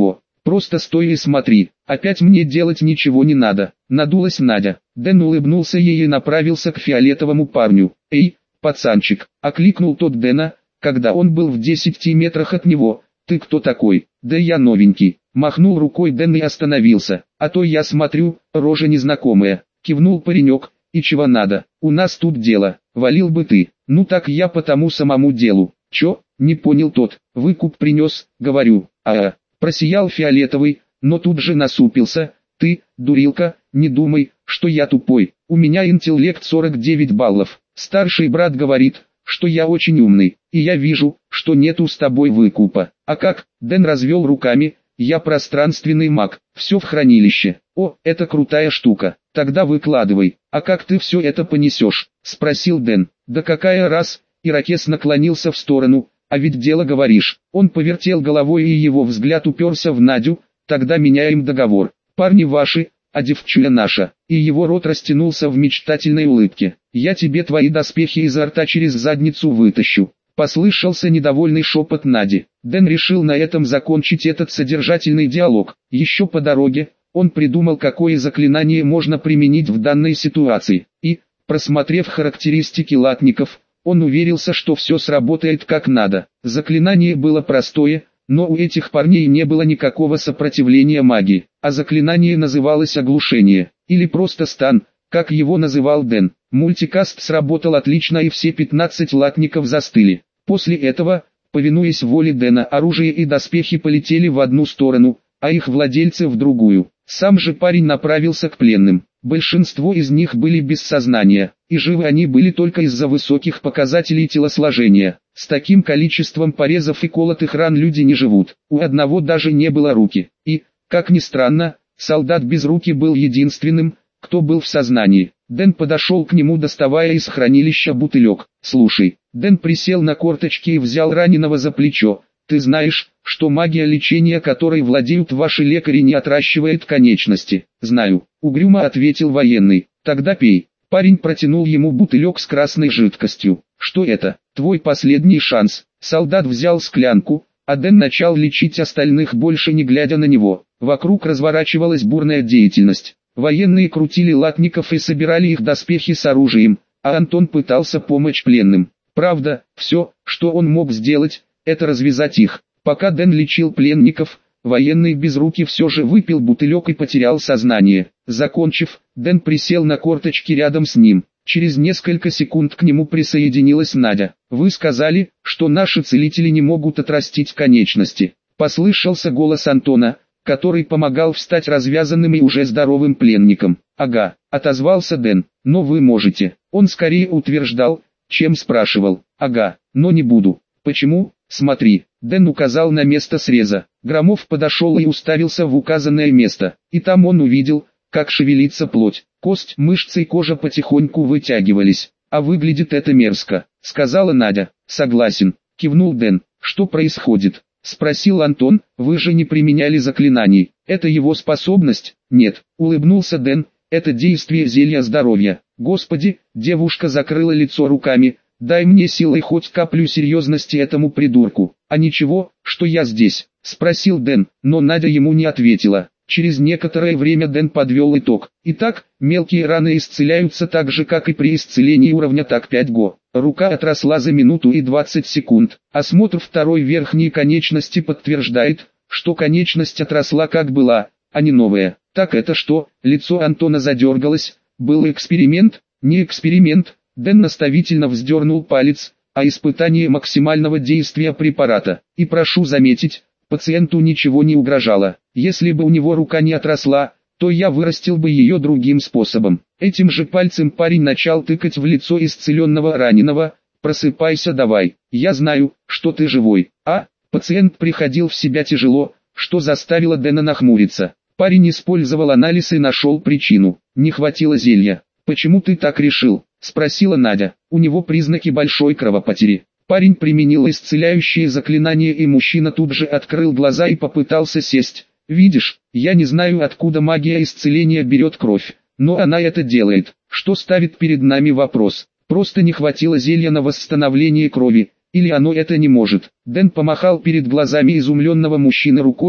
Просто стой и смотри, опять мне делать ничего не надо. Надулась Надя. Дэн улыбнулся ей и направился к фиолетовому парню. Эй, пацанчик, окликнул тот Дэна, когда он был в 10 метрах от него. Ты кто такой? Да я новенький. Махнул рукой Дэн и остановился. А то я смотрю, рожа незнакомая. Кивнул паренек. И чего надо? У нас тут дело. Валил бы ты. Ну так я по тому самому делу. Чё? Не понял тот. Выкуп принес, говорю. Просиял фиолетовый, но тут же насупился. Ты, дурилка, не думай, что я тупой. У меня интеллект 49 баллов. Старший брат говорит, что я очень умный, и я вижу, что нету с тобой выкупа. А как? Дэн развел руками. Я пространственный маг, все в хранилище. О, это крутая штука. Тогда выкладывай. А как ты все это понесешь? Спросил Дэн. Да какая раз? Ирокез наклонился в сторону. А ведь дело говоришь. Он повертел головой и его взгляд уперся в Надю. Тогда меняем договор. Парни ваши, а девчуля наша. И его рот растянулся в мечтательной улыбке. Я тебе твои доспехи изо рта через задницу вытащу. Послышался недовольный шепот Нади. Дэн решил на этом закончить этот содержательный диалог. Еще по дороге, он придумал, какое заклинание можно применить в данной ситуации. И, просмотрев характеристики латников, он уверился, что все сработает как надо. Заклинание было простое, но у этих парней не было никакого сопротивления магии. А заклинание называлось оглушение, или просто стан, как его называл Дэн. Мультикаст сработал отлично и все 15 латников застыли. После этого, повинуясь воле Дэна, оружие и доспехи полетели в одну сторону, а их владельцы в другую. Сам же парень направился к пленным. Большинство из них были без сознания, и живы они были только из-за высоких показателей телосложения. С таким количеством порезов и колотых ран люди не живут. У одного даже не было руки. И, как ни странно, солдат без руки был единственным, кто был в сознании. Дэн подошел к нему, доставая из хранилища бутылек. «Слушай». Дэн присел на корточки и взял раненого за плечо. «Ты знаешь, что магия лечения, которой владеют ваши лекари, не отращивает конечности?» «Знаю», — угрюмо ответил военный. «Тогда пей». Парень протянул ему бутылек с красной жидкостью. «Что это? Твой последний шанс». Солдат взял склянку, а Дэн начал лечить остальных, больше не глядя на него. Вокруг разворачивалась бурная деятельность. Военные крутили латников и собирали их доспехи с оружием, а Антон пытался помочь пленным. Правда, все, что он мог сделать, это развязать их. Пока Дэн лечил пленников, военный без руки все же выпил бутылек и потерял сознание. Закончив, Дэн присел на корточки рядом с ним. Через несколько секунд к нему присоединилась Надя. «Вы сказали, что наши целители не могут отрастить конечности». Послышался голос Антона, который помогал встать развязанным и уже здоровым пленникам. «Ага», — отозвался Дэн, — «но вы можете». Он скорее утверждал, чем спрашивал. «Ага, но не буду». «Почему?» «Смотри». Дэн указал на место среза. Громов подошел и уставился в указанное место. И там он увидел, как шевелится плоть. Кость, мышцы и кожа потихоньку вытягивались. «А выглядит это мерзко», — сказала Надя. «Согласен», — кивнул Дэн. «Что происходит?» — спросил Антон. «Вы же не применяли заклинаний. Это его способность?» «Нет», — улыбнулся Дэн. «Это действие зелья здоровья». «Господи!» — девушка закрыла лицо руками. «Дай мне силы и хоть каплю серьезности этому придурку». «А ничего, что я здесь?» — спросил Дэн, но Надя ему не ответила. Через некоторое время Дэн подвел итог. Итак, мелкие раны исцеляются так же, как и при исцелении уровня так 5 го. Рука отросла за минуту и 20 секунд. Осмотр второй верхней конечности подтверждает, что конечность отросла как была, а не новая. Так это что? Лицо Антона задергалось. Был эксперимент? Не эксперимент. Дэн наставительно вздернул палец, а испытание максимального действия препарата. И прошу заметить, пациенту ничего не угрожало. Если бы у него рука не отросла, то я вырастил бы ее другим способом. Этим же пальцем парень начал тыкать в лицо исцеленного раненого. «Просыпайся давай, я знаю, что ты живой». Пациент приходил в себя тяжело, что заставило Дэна нахмуриться. Парень использовал анализ и нашел причину. Не хватило зелья. «Почему ты так решил?» — спросила Надя. «У него признаки большой кровопотери». Парень применил исцеляющее заклинание, и мужчина тут же открыл глаза и попытался сесть. «Видишь, я не знаю, откуда магия исцеления берет кровь, но она это делает, что ставит перед нами вопрос. Просто не хватило зелья на восстановление крови, или оно это не может». Дэн помахал перед глазами изумленного мужчины рукой,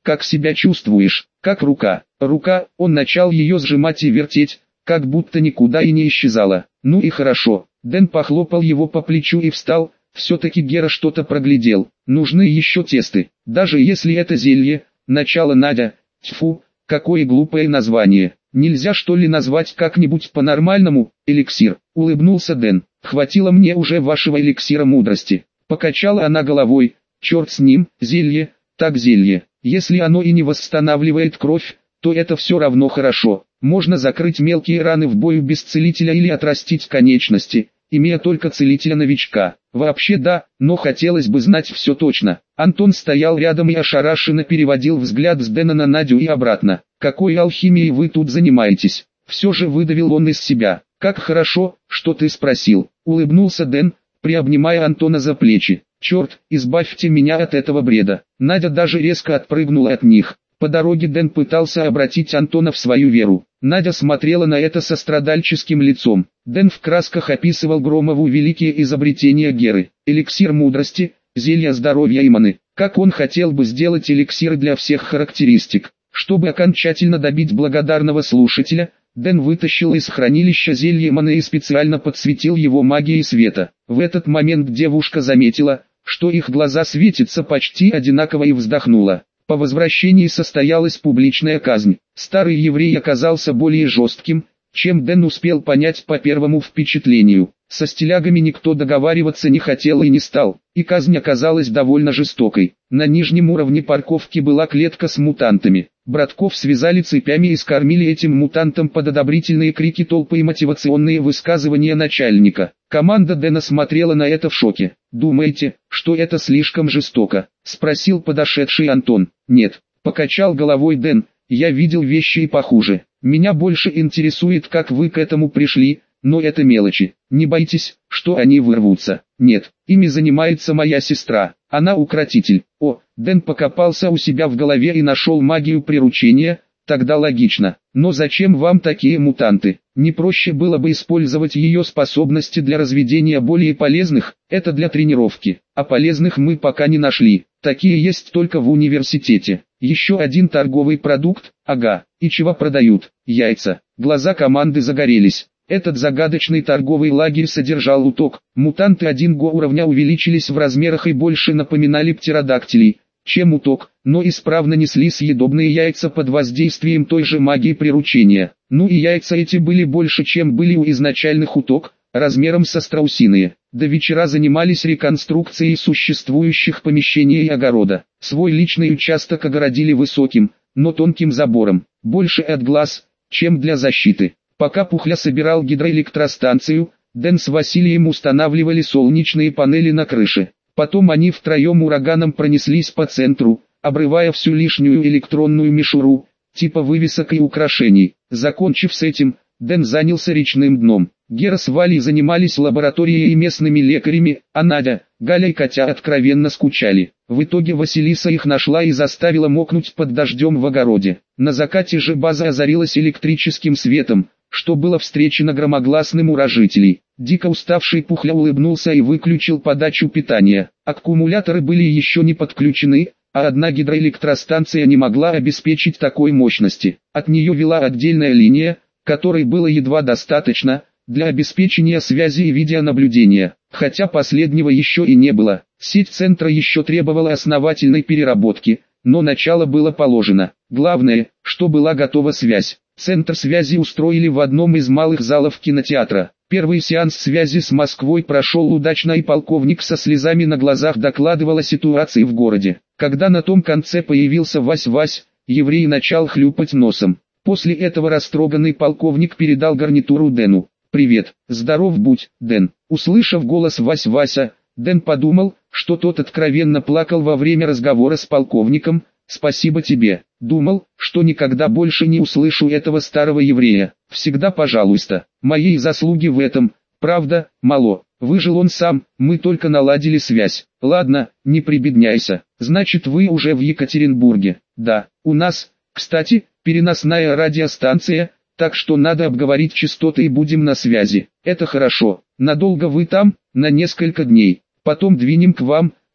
Как себя чувствуешь? Как рука? Рука, он начал ее сжимать и вертеть, как будто никуда и не исчезала. Ну и хорошо. Дэн похлопал его по плечу и встал. Все-таки Гера что-то проглядел. Нужны еще тесты. Даже если это зелье, начало Надя. Тьфу, какое глупое название. Нельзя что ли назвать как-нибудь по-нормальному? Эликсир. Улыбнулся Дэн. Хватило мне уже вашего эликсира мудрости. Покачала она головой. Черт с ним, зелье, так зелье. Если оно и не восстанавливает кровь, то это все равно хорошо. Можно закрыть мелкие раны в бою без целителя или отрастить конечности, имея только целителя-новичка. Вообще да, но хотелось бы знать все точно. Антон стоял рядом и ошарашенно переводил взгляд с Дэна на Надю и обратно. «Какой алхимией вы тут занимаетесь?» Все же выдавил он из себя. «Как хорошо, что ты спросил», — улыбнулся Дэн, приобнимая Антона за плечи. «Черт, избавьте меня от этого бреда». Надя даже резко отпрыгнула от них. По дороге Дэн пытался обратить Антона в свою веру. Надя смотрела на это со страдальческим лицом. Дэн в красках описывал Громову великие изобретения Геры. Эликсир мудрости, зелья здоровья и маны. Как он хотел бы сделать эликсиры для всех характеристик. Чтобы окончательно добить благодарного слушателя, Дэн вытащил из хранилища зелье маны и специально подсветил его магией света. В этот момент девушка заметила, что их глаза светятся почти одинаково, и вздохнула. По возвращении состоялась публичная казнь. Старый еврей оказался более жестким, чем Дэн успел понять по первому впечатлению. Со стилягами никто договариваться не хотел и не стал, и казнь оказалась довольно жестокой. На нижнем уровне парковки была клетка с мутантами. Братков связали цепями и скормили этим мутантам под одобрительные крики толпы и мотивационные высказывания начальника. Команда Дэна смотрела на это в шоке. «Думаете, что это слишком жестоко?» — спросил подошедший Антон. «Нет», — покачал головой Дэн, — «я видел вещи и похуже. Меня больше интересует, как вы к этому пришли, но это мелочи. Не бойтесь, что они вырвутся. Нет, ими занимается моя сестра, она укротитель». О, Дэн покопался у себя в голове и нашел магию приручения. Тогда логично. Но зачем вам такие мутанты? Не проще было бы использовать ее способности для разведения более полезных? Это для тренировки. А полезных мы пока не нашли. Такие есть только в университете. Еще один торговый продукт, ага. И чего продают? Яйца. Глаза команды загорелись. Этот загадочный торговый лагерь содержал уток. Мутанты 1 уровня увеличились в размерах и больше напоминали птеродактилей, чем уток, но исправно несли съедобные яйца под воздействием той же магии приручения. Ну и яйца эти были больше, чем были у изначальных уток, размером со страусиные. До вечера занимались реконструкцией существующих помещений и огорода. Свой личный участок огородили высоким, но тонким забором, больше от глаз, чем для защиты. Пока Пухля собирал гидроэлектростанцию, Дэн с Василием устанавливали солнечные панели на крыше. Потом они втроем ураганом пронеслись по центру, обрывая всю лишнюю электронную мишуру, типа вывесок и украшений. Закончив с этим, Дэн занялся речным дном. Гера с Валей занимались лабораторией и местными лекарями, а Надя, Галя и Катя откровенно скучали. В итоге Василиса их нашла и заставила мокнуть под дождем в огороде. На закате же база озарилась электрическим светом, что было встречено громогласным у жителей. Дико уставший Пухля улыбнулся и выключил подачу питания. Аккумуляторы были еще не подключены, а одна гидроэлектростанция не могла обеспечить такой мощности. От нее вела отдельная линия, которой было едва достаточно для обеспечения связи и видеонаблюдения, хотя последнего еще и не было. Сеть центра еще требовала основательной переработки, но начало было положено. Главное, что была готова связь. Центр связи устроили в одном из малых залов кинотеатра. Первый сеанс связи с Москвой прошел удачно, и полковник со слезами на глазах докладывал о ситуации в городе. Когда на том конце появился Вась-Вась, еврей начал хлюпать носом. После этого растроганный полковник передал гарнитуру Дэну. «Привет, здоров будь, Дэн». Услышав голос Вась-Вася, Дэн подумал, что тот откровенно плакал во время разговора с полковником. «Спасибо тебе. Думал, что никогда больше не услышу этого старого еврея. Всегда пожалуйста. Моей заслуги в этом, правда, мало. Выжил он сам, мы только наладили связь. Ладно, не прибедняйся. Значит, вы уже в Екатеринбурге?» «Да, у нас, кстати, переносная радиостанция, так что надо обговорить частоты и будем на связи». «Это хорошо. Надолго вы там?» «На несколько дней. Потом двинем к вам.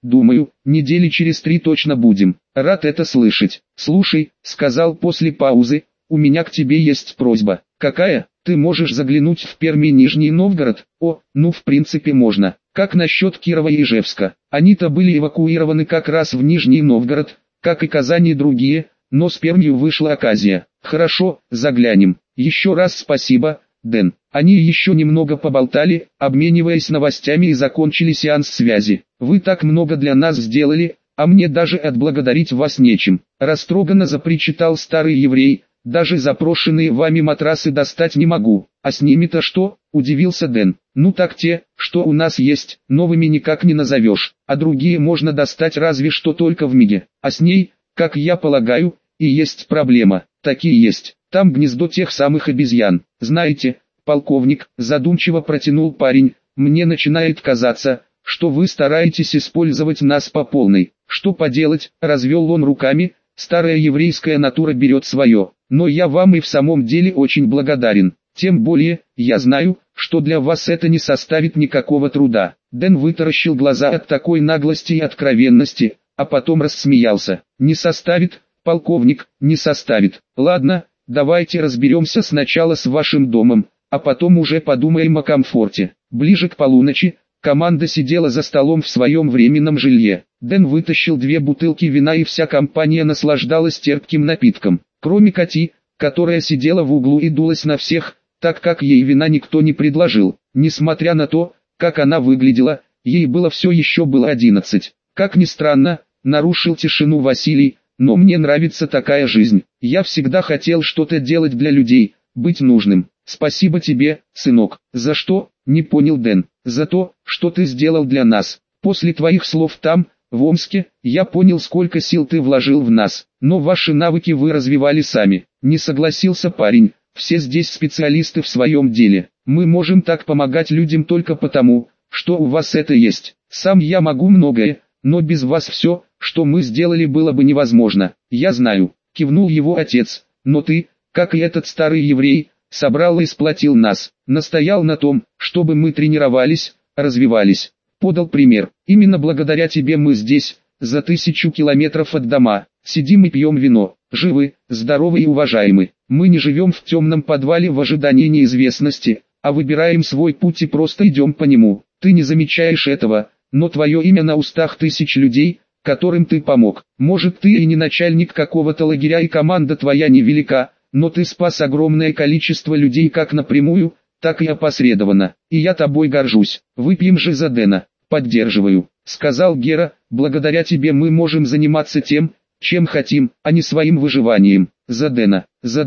Думаю, недели через 3 точно будем. Рад это слышать. Слушай, сказал после паузы, у меня к тебе есть просьба. Какая? Ты можешь заглянуть в Перми и Нижний Новгород? О, ну в принципе можно. Как насчет Кирова и Ижевска? Они-то были эвакуированы как раз в Нижний Новгород, как и Казань и другие, но с Пермью вышла оказия. Хорошо, заглянем. Еще раз спасибо, Дэн. Они еще немного поболтали, обмениваясь новостями, и закончили сеанс связи. Вы так много для нас сделали, а мне даже отблагодарить вас нечем. Растроганно запричитал старый еврей. Даже запрошенные вами матрасы достать не могу. А с ними-то что? Удивился Дэн. Ну так те, что у нас есть, новыми никак не назовешь, а другие можно достать разве что только в Миге. А с ней, как я полагаю, и есть проблема. Такие есть. Там гнездо тех самых обезьян. Знаете, полковник, задумчиво протянул парень, мне начинает казаться, что вы стараетесь использовать нас по полной. Что поделать, развел он руками, старая еврейская натура берет свое. Но я вам и в самом деле очень благодарен. Тем более, я знаю, что для вас это не составит никакого труда. Дэн вытаращил глаза от такой наглости и откровенности, а потом рассмеялся. Не составит, полковник, не составит. Ладно, давайте разберемся сначала с вашим домом, а потом уже подумаем о комфорте. Ближе к полуночи, команда сидела за столом в своем временном жилье. Дэн вытащил 2 бутылки вина, и вся компания наслаждалась терпким напитком. Кроме Кати, которая сидела в углу и дулась на всех, так как ей вина никто не предложил. Несмотря на то, как она выглядела, ей было все еще было 11. Как ни странно, нарушил тишину Василий, но мне нравится такая жизнь. Я всегда хотел что-то делать для людей, быть нужным. Спасибо тебе, сынок. За что? Не понял Дэн. За то, что ты сделал для нас. После твоих слов там, в Омске, я понял, сколько сил ты вложил в нас, но ваши навыки вы развивали сами. Не согласился парень, все здесь специалисты в своем деле. Мы можем так помогать людям только потому, что у вас это есть. Сам я могу многое, но без вас все, что мы сделали, было бы невозможно. Я знаю, кивнул его отец, но ты, как и этот старый еврей, собрал и сплотил нас, настоял на том, чтобы мы тренировались, развивались. Подал пример. Именно благодаря тебе мы здесь, за 1000 километров от дома, сидим и пьем вино, живы, здоровы и уважаемы. Мы не живем в темном подвале в ожидании неизвестности, а выбираем свой путь и просто идем по нему. Ты не замечаешь этого, но твое имя на устах тысяч людей, которым ты помог. Может, ты и не начальник какого-то лагеря и команда твоя невелика, но ты спас огромное количество людей как напрямую, так и опосредованно. И я тобой горжусь. Выпьем же за Дэна. Поддерживаю, сказал Гера, благодаря тебе мы можем заниматься тем, чем хотим, а не своим выживанием. За Дэна,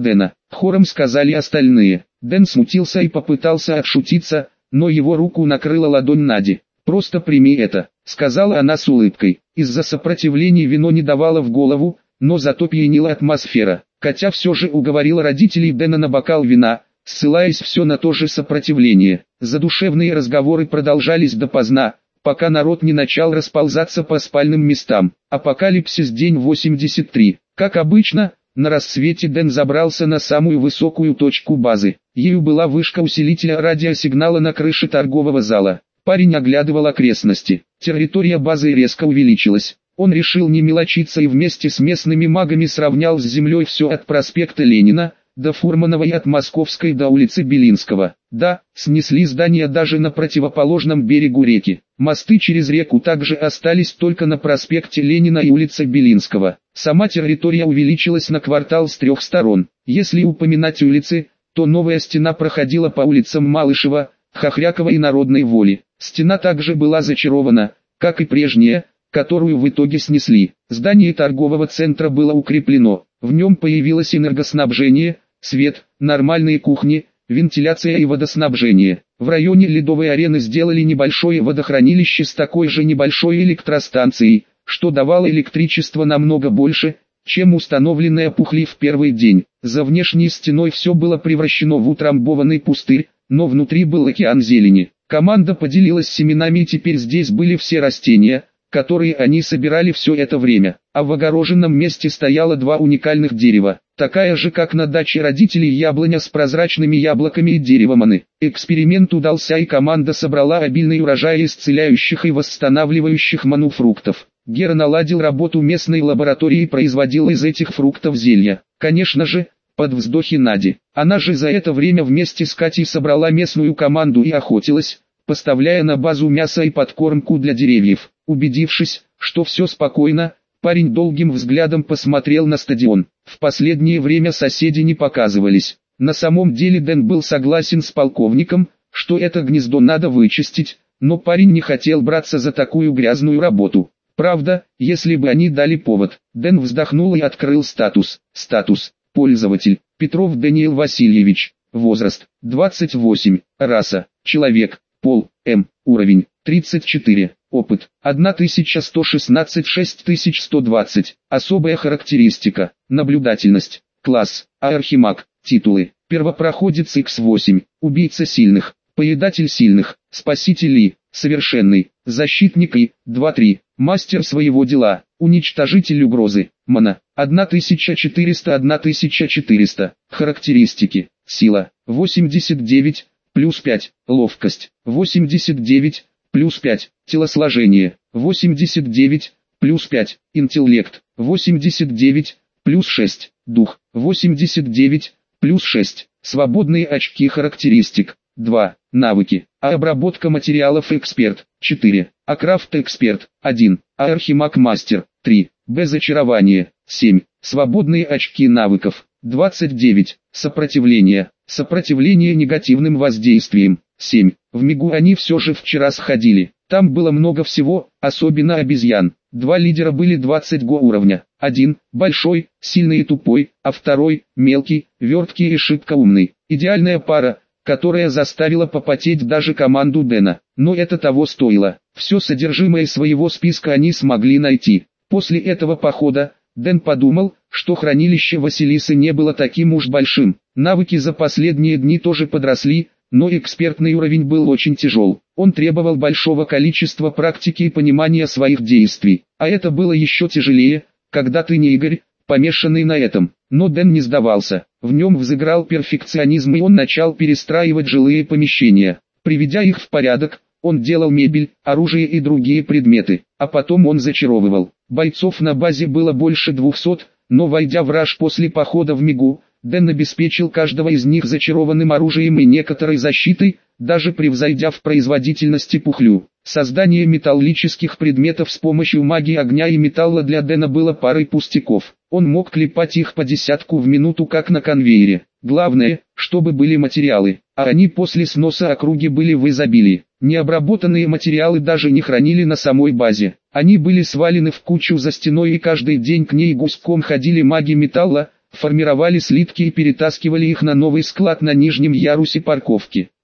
хором сказали остальные. Дэн смутился и попытался отшутиться, но его руку накрыла ладонь Нади. Просто прими это, сказала она с улыбкой. Из-за сопротивления вино не давало в голову, но зато пьянила атмосфера. Катя все же уговорила родителей Дэна на бокал вина, ссылаясь все на то же сопротивление. Задушевные разговоры продолжались допоздна, пока народ не начал расползаться по спальным местам. Апокалипсис, день 83. Как обычно, на рассвете Дэн забрался на самую высокую точку базы. Ею была вышка усилителя радиосигнала на крыше торгового зала. Парень оглядывал окрестности. Территория базы резко увеличилась. Он решил не мелочиться и вместе с местными магами сравнял с землей все от проспекта Ленина до Фурманова и от Московской до улицы Белинского. Да, снесли здания даже на противоположном берегу реки. Мосты через реку также остались только на проспекте Ленина и улице Белинского. Сама территория увеличилась на квартал с 3 сторон. Если упоминать улицы, то новая стена проходила по улицам Малышева, Хохрякова и Народной Воли. Стена также была зачарована, как и прежняя, которую в итоге снесли. Здание торгового центра было укреплено. В нем появилось энергоснабжение, свет, нормальные кухни, вентиляция и водоснабжение. В районе Ледовой арены сделали небольшое водохранилище с такой же небольшой электростанцией, что давало электричество намного больше, чем установленное Пухли в первый день. За внешней стеной все было превращено в утрамбованный пустырь, но внутри был океан зелени. Команда поделилась семенами, и теперь здесь были все растения, которые они собирали все это время. а в огороженном месте стояло два уникальных дерева, такая же как на даче родителей яблоня с прозрачными яблоками и дерево маны. Эксперимент удался, и команда собрала обильный урожай исцеляющих и восстанавливающих ману фруктов. Гера наладил работу местной лаборатории и производил из этих фруктов зелья. Конечно же, под вздохи Нади. Она же за это время вместе с Катей собрала местную команду и охотилась, поставляя на базу мясо и подкормку для деревьев. Убедившись, что все спокойно, парень долгим взглядом посмотрел на стадион. В последнее время соседи не показывались. На самом деле Дэн был согласен с полковником, что это гнездо надо вычистить, но парень не хотел браться за такую грязную работу. Правда, если бы они дали повод. Дэн вздохнул и открыл статус. Статус. Пользователь. Петров Даниил Васильевич. Возраст. 28. Раса. Человек. Пол. М. Уровень. 34. Опыт. 1116 6120. Особая характеристика. Наблюдательность. Класс. Архимаг. Титулы. Первопроходец X8. Убийца сильных. Поедатель сильных. Спаситель И. Совершенный. Защитник И. 2-3. Мастер своего дела. Уничтожитель угрозы. Мана. 1400-1400. Характеристики. Сила. 89. Плюс 5. Ловкость. 89. Плюс 5. Телосложение. 89. Плюс 5. Интеллект. 89. Плюс 6. Дух. 89. Плюс 6. Свободные очки характеристик. 2. Навыки. Обработка материалов эксперт. 4. Крафт эксперт. 1. Архимаг мастер. 3. Зачарование. 7. Свободные очки навыков. 29. Сопротивление. Сопротивление негативным воздействием. 7. В Мигу они все же вчера сходили. Там было много всего, особенно обезьян. Два лидера были 20 уровня. Один – большой, сильный и тупой, а второй – мелкий, верткий и шибко умный. Идеальная пара, которая заставила попотеть даже команду Дэна. Но это того стоило. Все содержимое своего списка они смогли найти. После этого похода, Дэн подумал, что хранилище Василисы не было таким уж большим. Навыки за последние дни тоже подросли, но экспертный уровень был очень тяжел. Он требовал большого количества практики и понимания своих действий. А это было еще тяжелее, когда ты не Игорь, помешанный на этом. Но Дэн не сдавался. В нем взыграл перфекционизм, и он начал перестраивать жилые помещения. Приведя их в порядок, он делал мебель, оружие и другие предметы. А потом он зачаровывал. Бойцов на базе было больше 200, но войдя в раж после похода в Мигу, Дэн обеспечил каждого из них зачарованным оружием и некоторой защитой, даже превзойдя в производительности Пухлю. Создание металлических предметов с помощью магии огня и металла для Дэна было парой пустяков. Он мог клепать их по десятку в минуту, как на конвейере. Главное, чтобы были материалы, а они после сноса округи были в изобилии. Необработанные материалы даже не хранили на самой базе. Они были свалены в кучу за стеной, и каждый день к ней гуськом ходили маги металла, формировали слитки и перетаскивали их на новый склад на нижнем ярусе парковки.